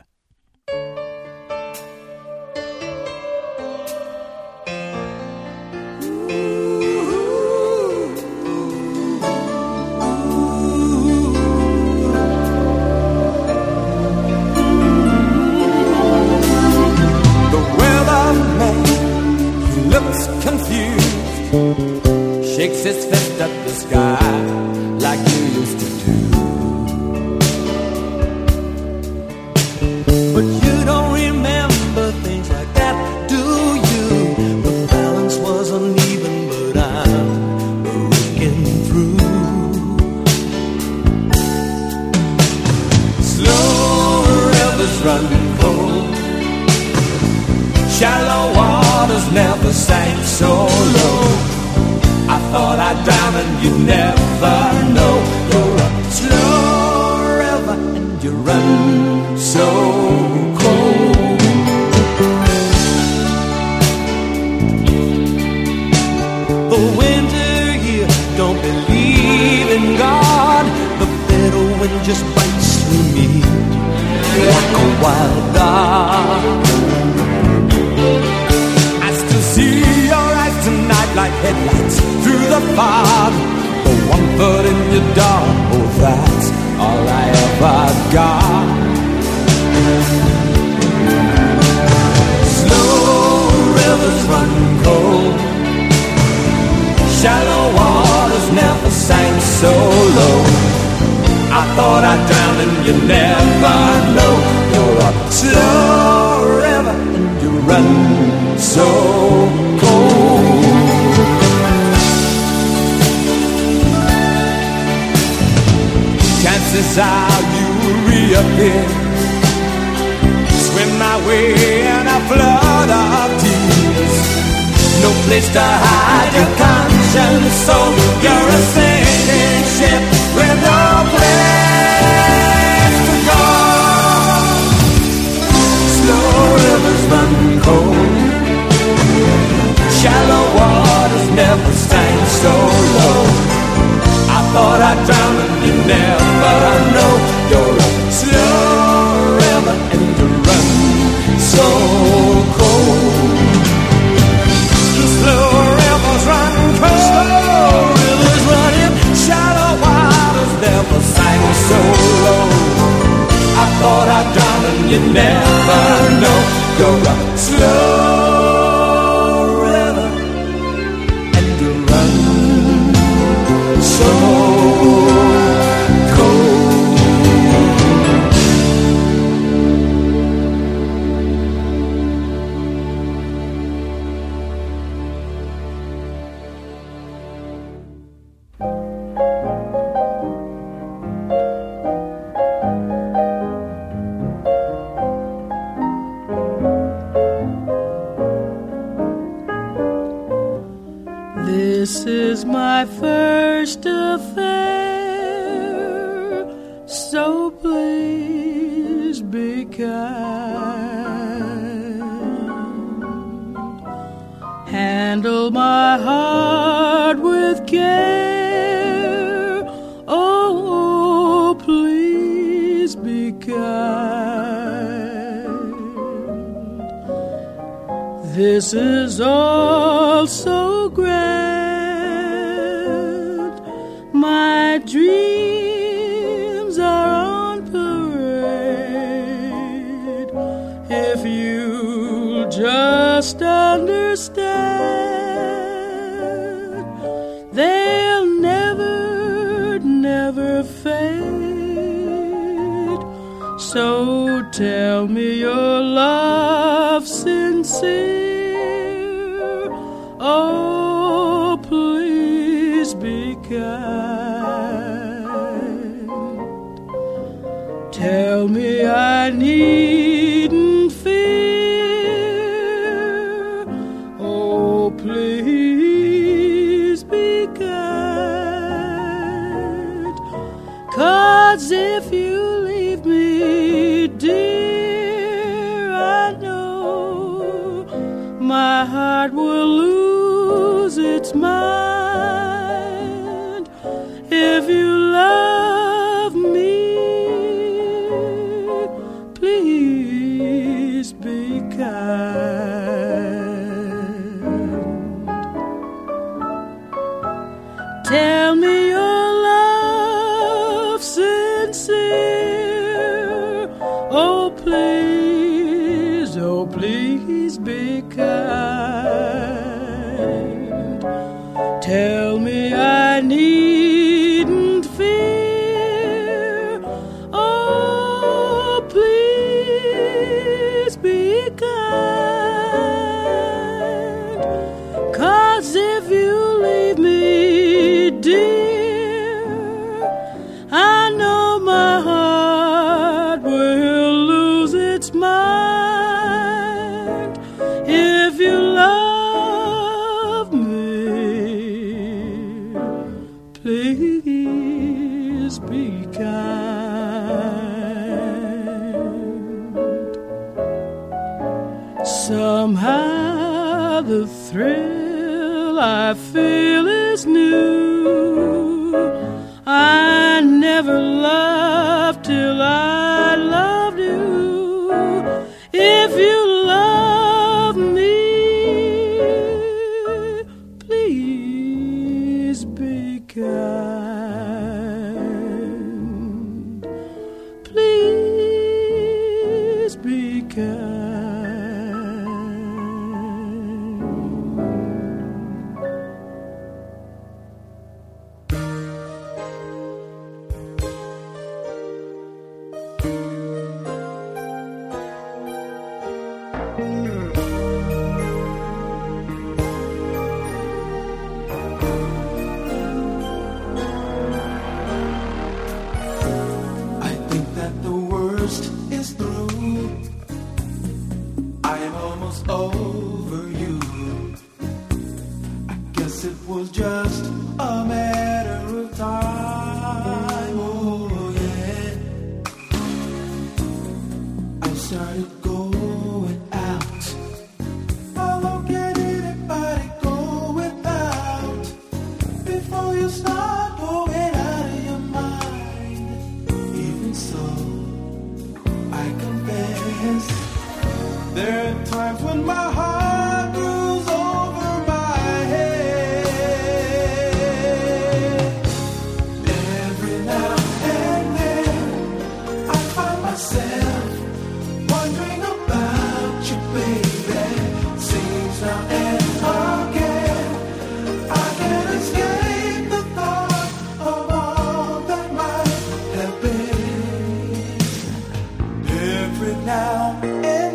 Looks confused, shakes his fist at the sky like you used to do. But you don't remember things like that, do you? The balance was uneven, but I'm breaking through. Slow rivers run cold, shallow waters never sank so low. I thought I'd drown and you'd never know. You're a slow river and you run so cold. The winter here don't believe in God. The bitter wind just bites through me like a wild dog. See your eyes tonight like headlights through the fog. The one foot in your door, oh that's all I ever got. Slow rivers run cold, shallow waters never sank so low. I thought I'd drown and you never know. You're a slow river and you run so cold. Chances are you will reappear, swim my way in a flood of tears. No place to hide your conscience, so you're a sinking ship with no place to go. Slow rivers run cold, shallow waters never stank so low. I thought I'd drown and you never know. You're a slow river and you run so cold. The slow rivers run cold, slow rivers running, shallow waters never sank so low. I thought I'd drown and you never know. You're a slow so cold. This is my first affair, so please be kind. Handle my heart with care, oh, please be kind. This is all so grand. My dreams are on parade. If you'll just understand, they'll never, never fade. So tell me your love sincere, Oh, please be kind. Tell me I needn't fear. Oh, please be kind. 'Cause if you leave me, dear, I know my heart will lose its mind. If you love me, please be kind. Tell me your love sincere. Oh, please be kind. Tell me I needn't fear. Oh, please be kind. 'Cause if you leave me, dear, I know my heart will lose its mind. If you love me, please be kind. Somehow the thrill I feel is new. I never loved till I loved you. If you love me, please be kind. Please be kind. I think that the worst is through. I am almost over you. I guess it was just a matter of time. Oh yeah. I started going out. How long can anybody go without before you start going out of your mind? Even so, I confess, there are times when my heart grows over my head. Every now and then, I find myself wondering about you, baby. Seems now and again, I can't escape the thought of all that might have been. Every now and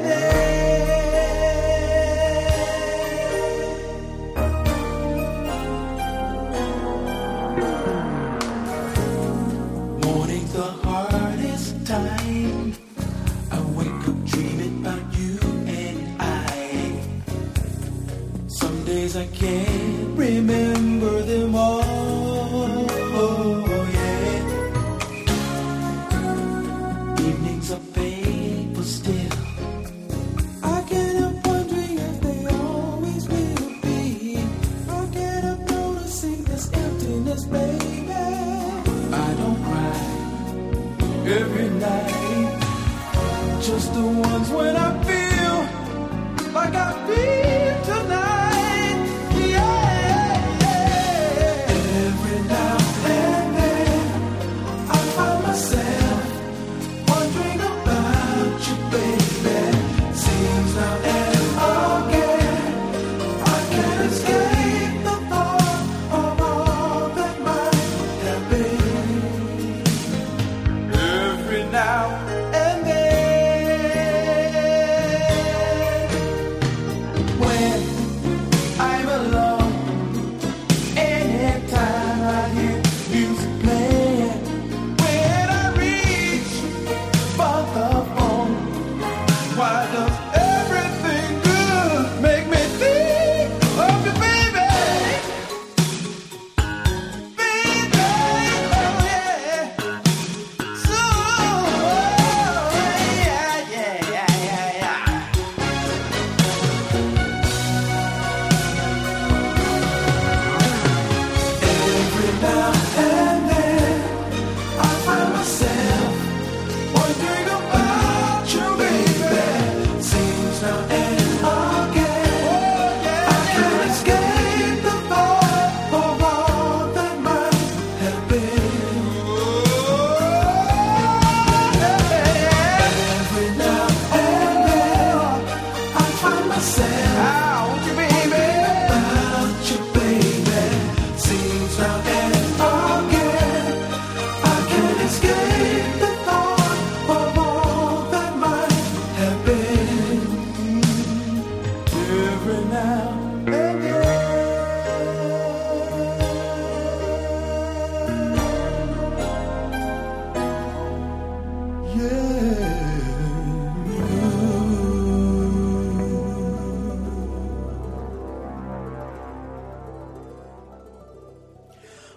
then. Morning's the hardest time. I wake up dreaming about you and I. Some days I can't remember them all. Oh, yeah. Evenings are painful still. I can't help wondering if they always will be. I can't help noticing this emptiness, baby. I don't cry every night. Just the ones when I feel like I feel tonight. Yeah. Every now and then, I find myself wondering about you, baby. Seems now and again, I can't escape the thought of all that might have been. Every now and then.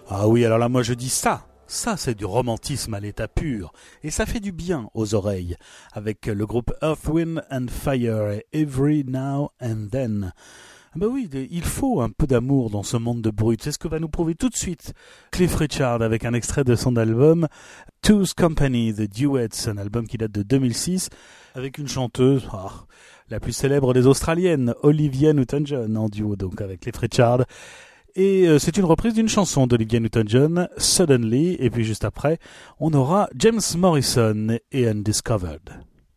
Ah oui, alors là, moi je dis ça. Ça, c'est du romantisme à l'état pur. Et ça fait du bien aux oreilles. Avec le groupe Earth, Wind and Fire et Every Now and Then. Ah bah oui, il faut un peu d'amour dans ce monde de brut. C'est ce que va nous prouver tout de suite Cliff Richard avec un extrait de son album Two's Company, The Duets, un album qui date de 2006, avec une chanteuse, la plus célèbre des Australiennes, Olivia Newton-John, en duo donc avec Cliff Richard. Et c'est une reprise d'une chanson d'Olivia Newton-John, Suddenly, et puis juste après, on aura James Morrison et Undiscovered.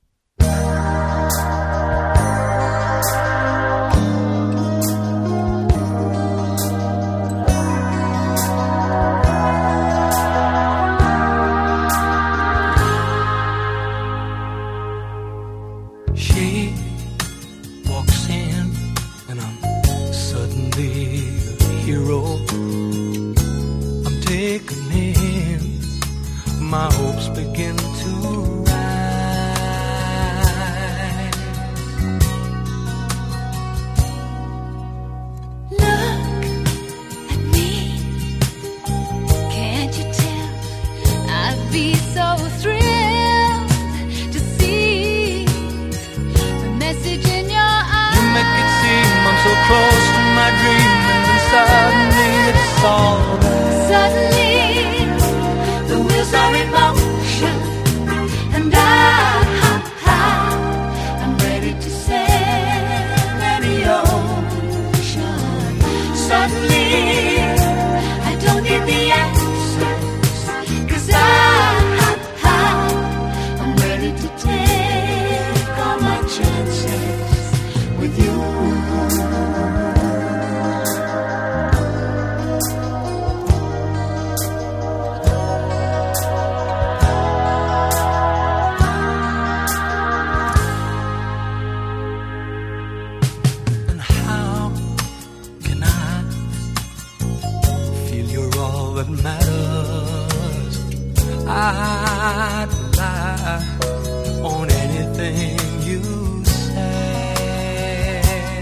She walks in and I'm suddenly a hero. I'm taken in, my hopes begin to rise. Look at me, can't you tell? I'd be so thrilled to see the message in your eyes. You make it seem I'm so close to my dream, and then suddenly it's all there. Suddenly, the wheels are in motion, and I'm ready to sail any ocean. Suddenly, I don't need the answers, 'cause I'm ready to take all my chances with you. And how can I feel you're all that matters? I'd rely on anything you say.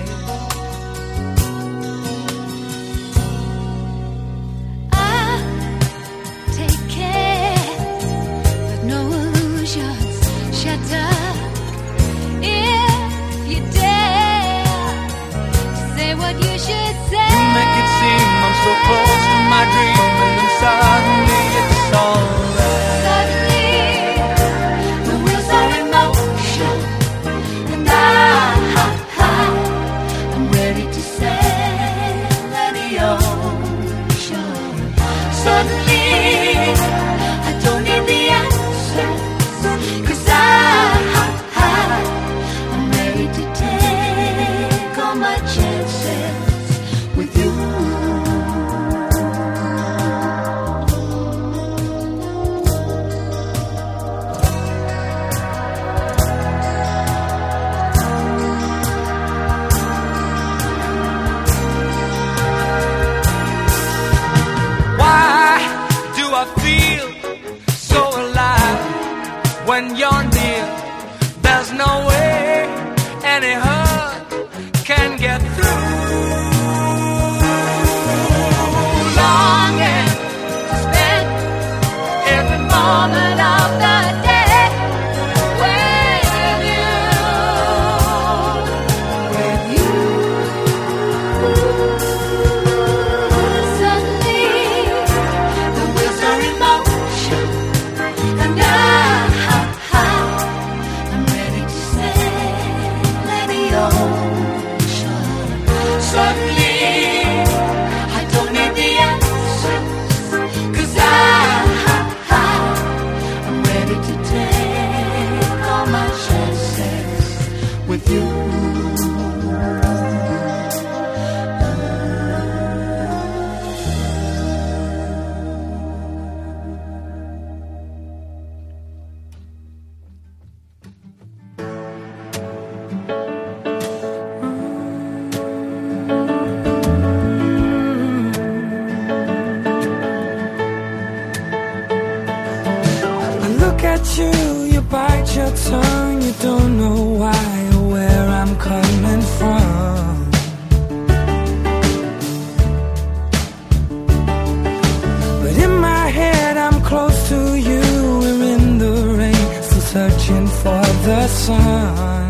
I'll take care that no illusions shatter. If you dare to say what you should say, You make it seem I'm so close to my dream, and then suddenly it's all there. suddenly the wheels are in motion, and I'm ready to sail any ocean. Suddenly, I don't need the answers, 'cause I'm ready to take all my chances with you. Why do I feel so alive when you're near? There's no way any hurt can get through. Longing to spend every moment of the day with you. Suddenly, the wheels are in motion, and I'm ready to sail any ocean. Suddenly, I don't need the answers, 'cause I'm ready to take all my chances with you. I look at you, you bite your tongue, you don't know why or where I'm coming from. sun.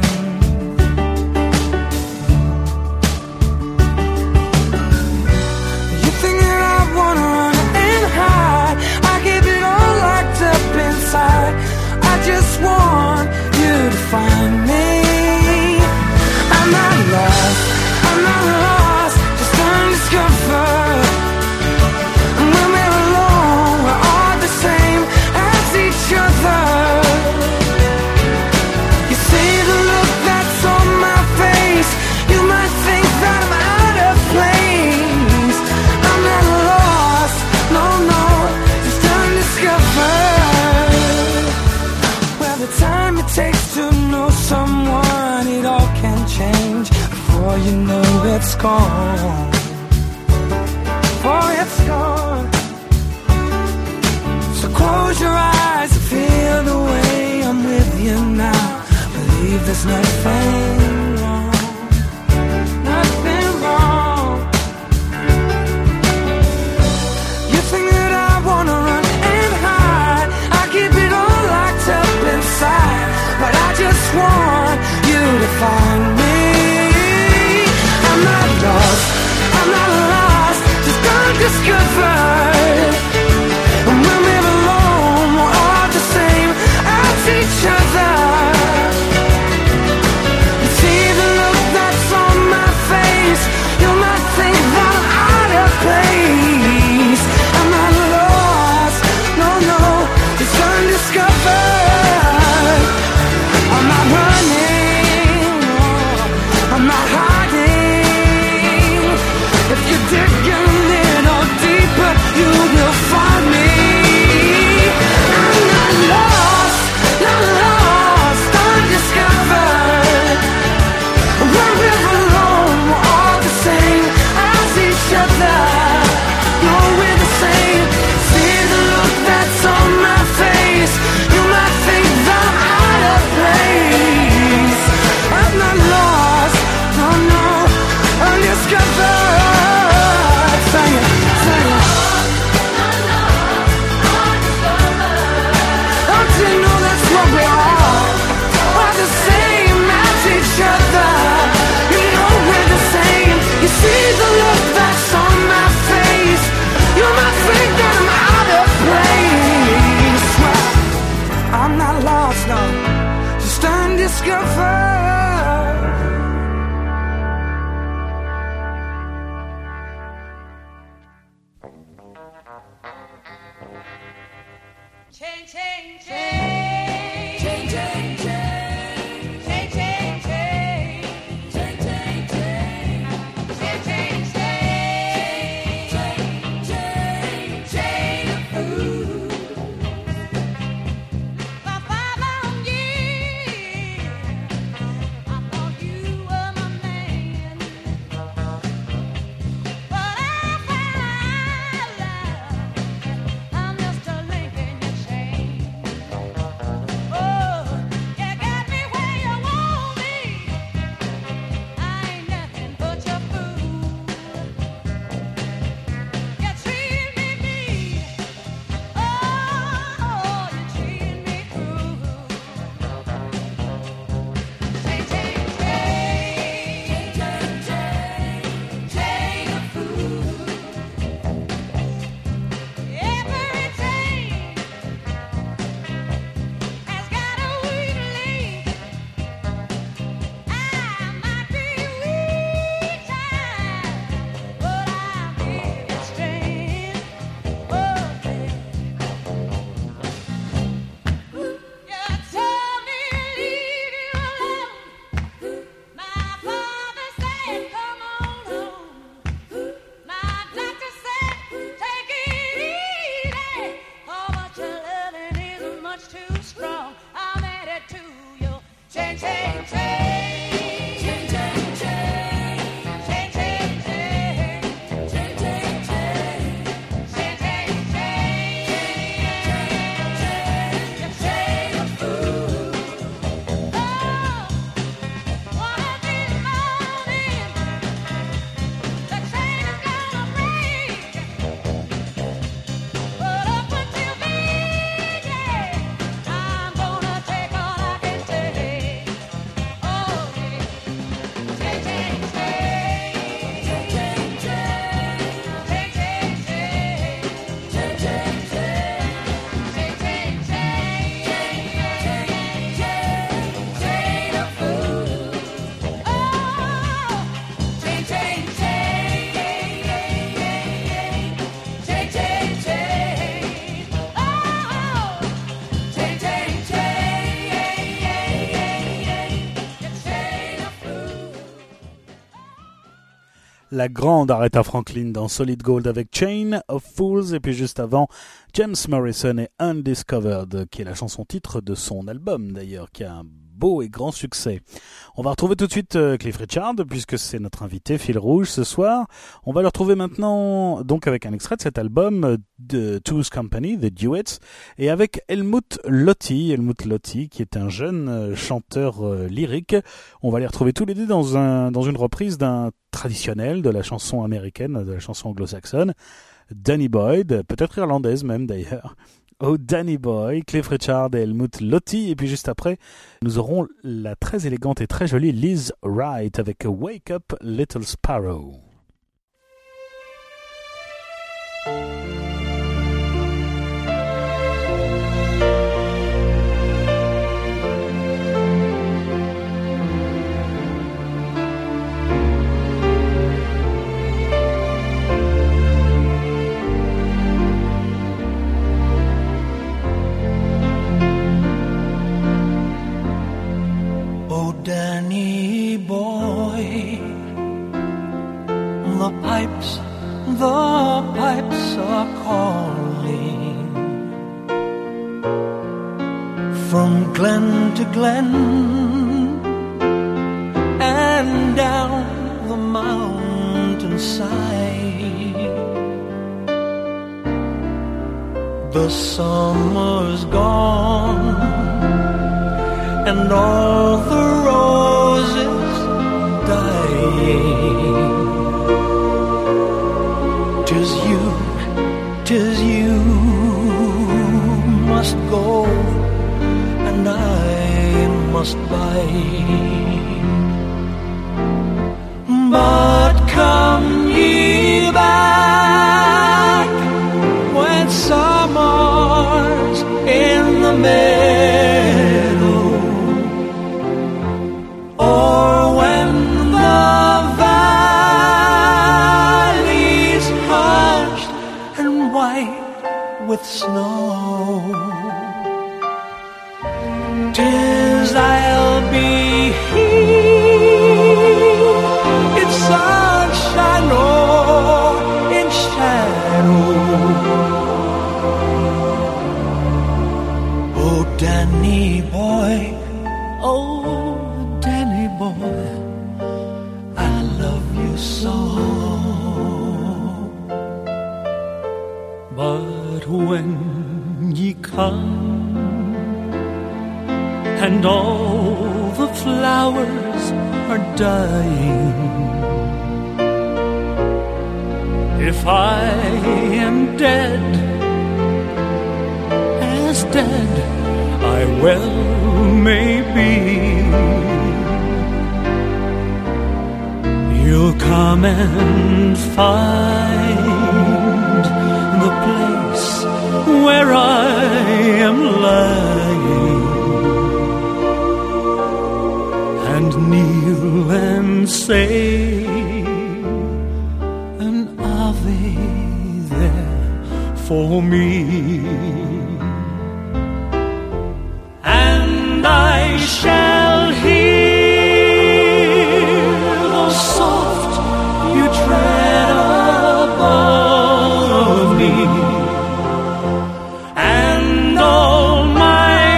You think that I wanna run and hide, I keep it all locked up inside. I just want you to find me. I'm not lost, I'm not lost, just undiscovered. And when we're alone, we're all the same as each other. You see the look that's on my face, you might think that I'm out of place. I'm not lost, no, no, just undiscovered. Well, the time it takes to know someone, it all can change before you know it's gone. Before it's gone. So close your eyes and feel the way I'm with you now. Believe there's nothing wrong, nothing wrong. You think that I wanna run and hide, I keep it all locked up inside. But I just want you to find me. I'm not lost, I'm not lost, just undiscovered. And when we're alone, we're all the same as each other. You see the la grande Aretha Franklin dans Solid Gold avec Chain of Fools, et puis juste avant James Morrison et Undiscovered, qui est la chanson titre de son album d'ailleurs, qui a un beau et grand succès. On va retrouver tout de suite Cliff Richard, puisque c'est notre invité fil rouge ce soir. On va le retrouver maintenant donc avec un extrait de cet album de Two's Company, The Duets, et avec Helmut Lotti, qui est un jeune chanteur lyrique. On va les retrouver tous les deux dans une reprise d'un traditionnel de la chanson américaine, de la chanson anglo-saxonne, Danny Boyd, peut-être irlandaise même d'ailleurs. Oh Danny Boy, Cliff Richard et Helmut Lotti. Et puis juste après, nous aurons la très élégante et très jolie Liz Wright avec Wake Up Little Sparrow. Danny boy, the pipes are calling from glen to glen and down the mountainside. The summer's gone and all the roses dying. 'Tis you must go and I must bide. But come ye back when summer's in the meadow, or when the valley's hushed and white with snow. 'Tis I'll be here in sunshine or in shadow. Oh, Danny boy, oh, Danny boy, I love you so. But when ye come and all the flowers are dying, if I am dead, as dead I well may be, you'll come and find the place where I am lying, and kneel and say an Ave there for me. And I shall hear the soft you tread above me, and all my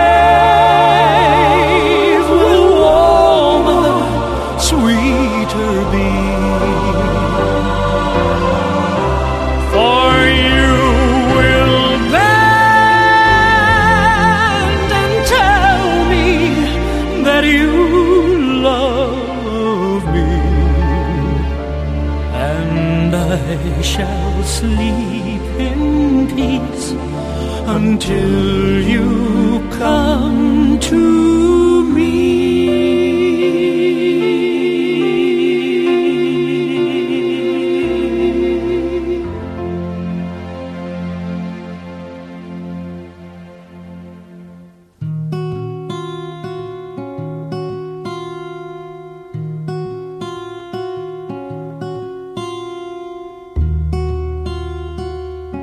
grave will warmer, sweeter be. For you will bend and tell me that you love me, and I shall sleep in peace until you come to me.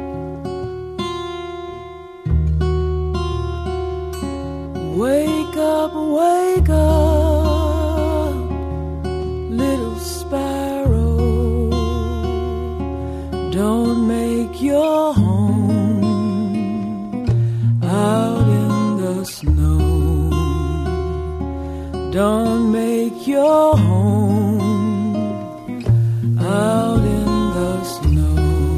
Wake make your home out in the snow. Don't make your home out in the snow.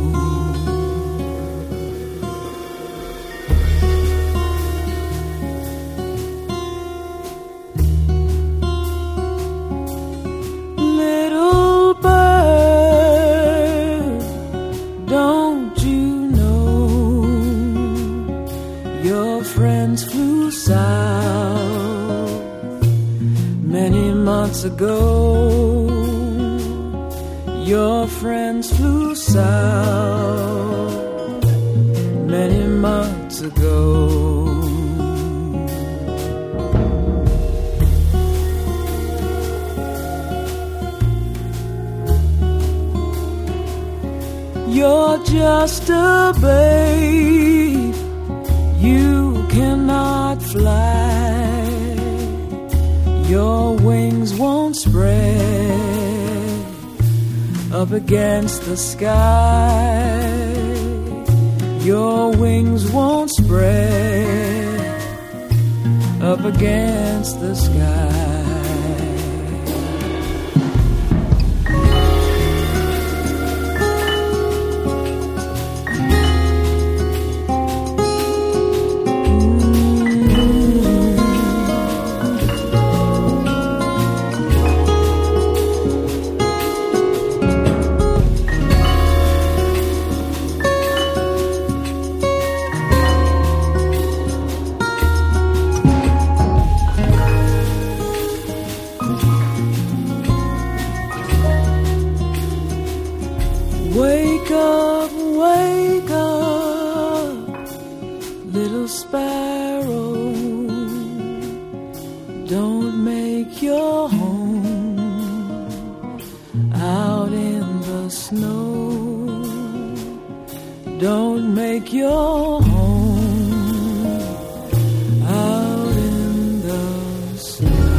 Little bird, don't you know your friends flew south many months ago? Your friends flew south many months ago. You're just a babe, you cannot fly. Your wings won't spread up against the sky. Your wings won't spread up against the sky. Wake up, little sparrow. Don't make your home out in the snow. Don't make your home out in the snow.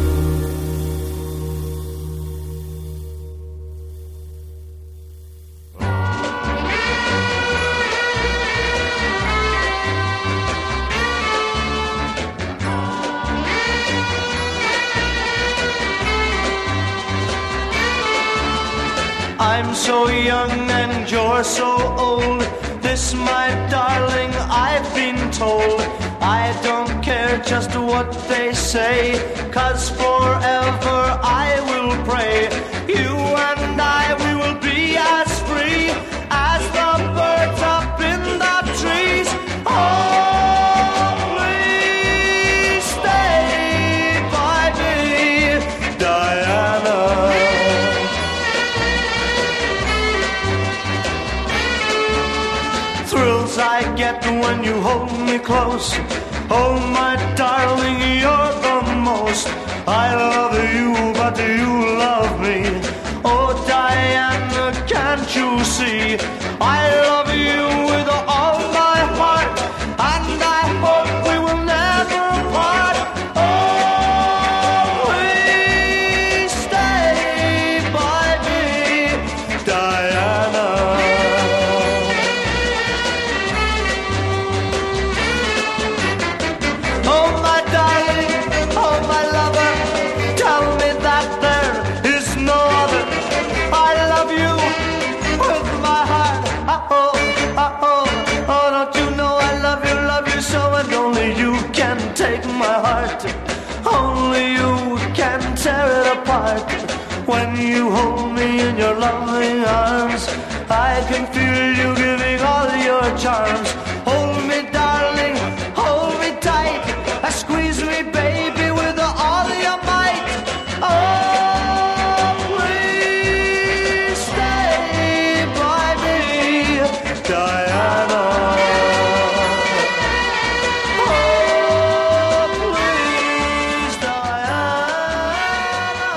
I'm so young and you're so old. This, my darling, I've been told. I don't care just what they say, 'cause forever I will pray. You and I, we will be as free as the birds up in the trees. Oh, please stay by me, Diana. Thrills I get when you hold me close. Oh, my darling, you're the most. I love you, but do you love me? Oh, Diana, can't you see? I love you with all my heart, and I hope we will never part. Oh, please stay by me, Diana. Oh, my darling, oh, my lover, tell me that there is no other. I love you with my heart. Oh, oh, oh, oh, don't you know I love you so, and only you can take my heart. Only you can tear it apart. When you hold me in your loving arms, I can feel you giving all your charms. Hold me, darling, hold me tight. Squeeze me, baby, with all your might. Oh, please stay by me, Diana. Oh, please, Diana.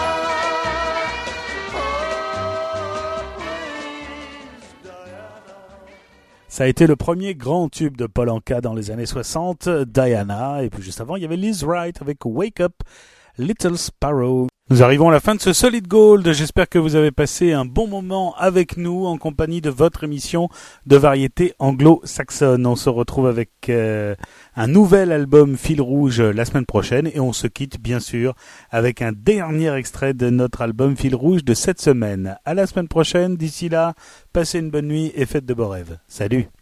Oh, please, Diana. Ça a été le premier grand tube de Paul Anka dans les années 60, Diana. Et puis juste avant, il y avait Liz Wright avec Wake Up, Little Sparrow. Nous arrivons à la fin de ce Solid Gold. J'espère que vous avez passé un bon moment avec nous en compagnie de votre émission de variété anglo-saxonne. On se retrouve avec un nouvel album Fil Rouge la semaine prochaine et on se quitte bien sûr avec un dernier extrait de notre album Fil Rouge de cette semaine. À la semaine prochaine. D'ici là, passez une bonne nuit et faites de beaux rêves. Salut!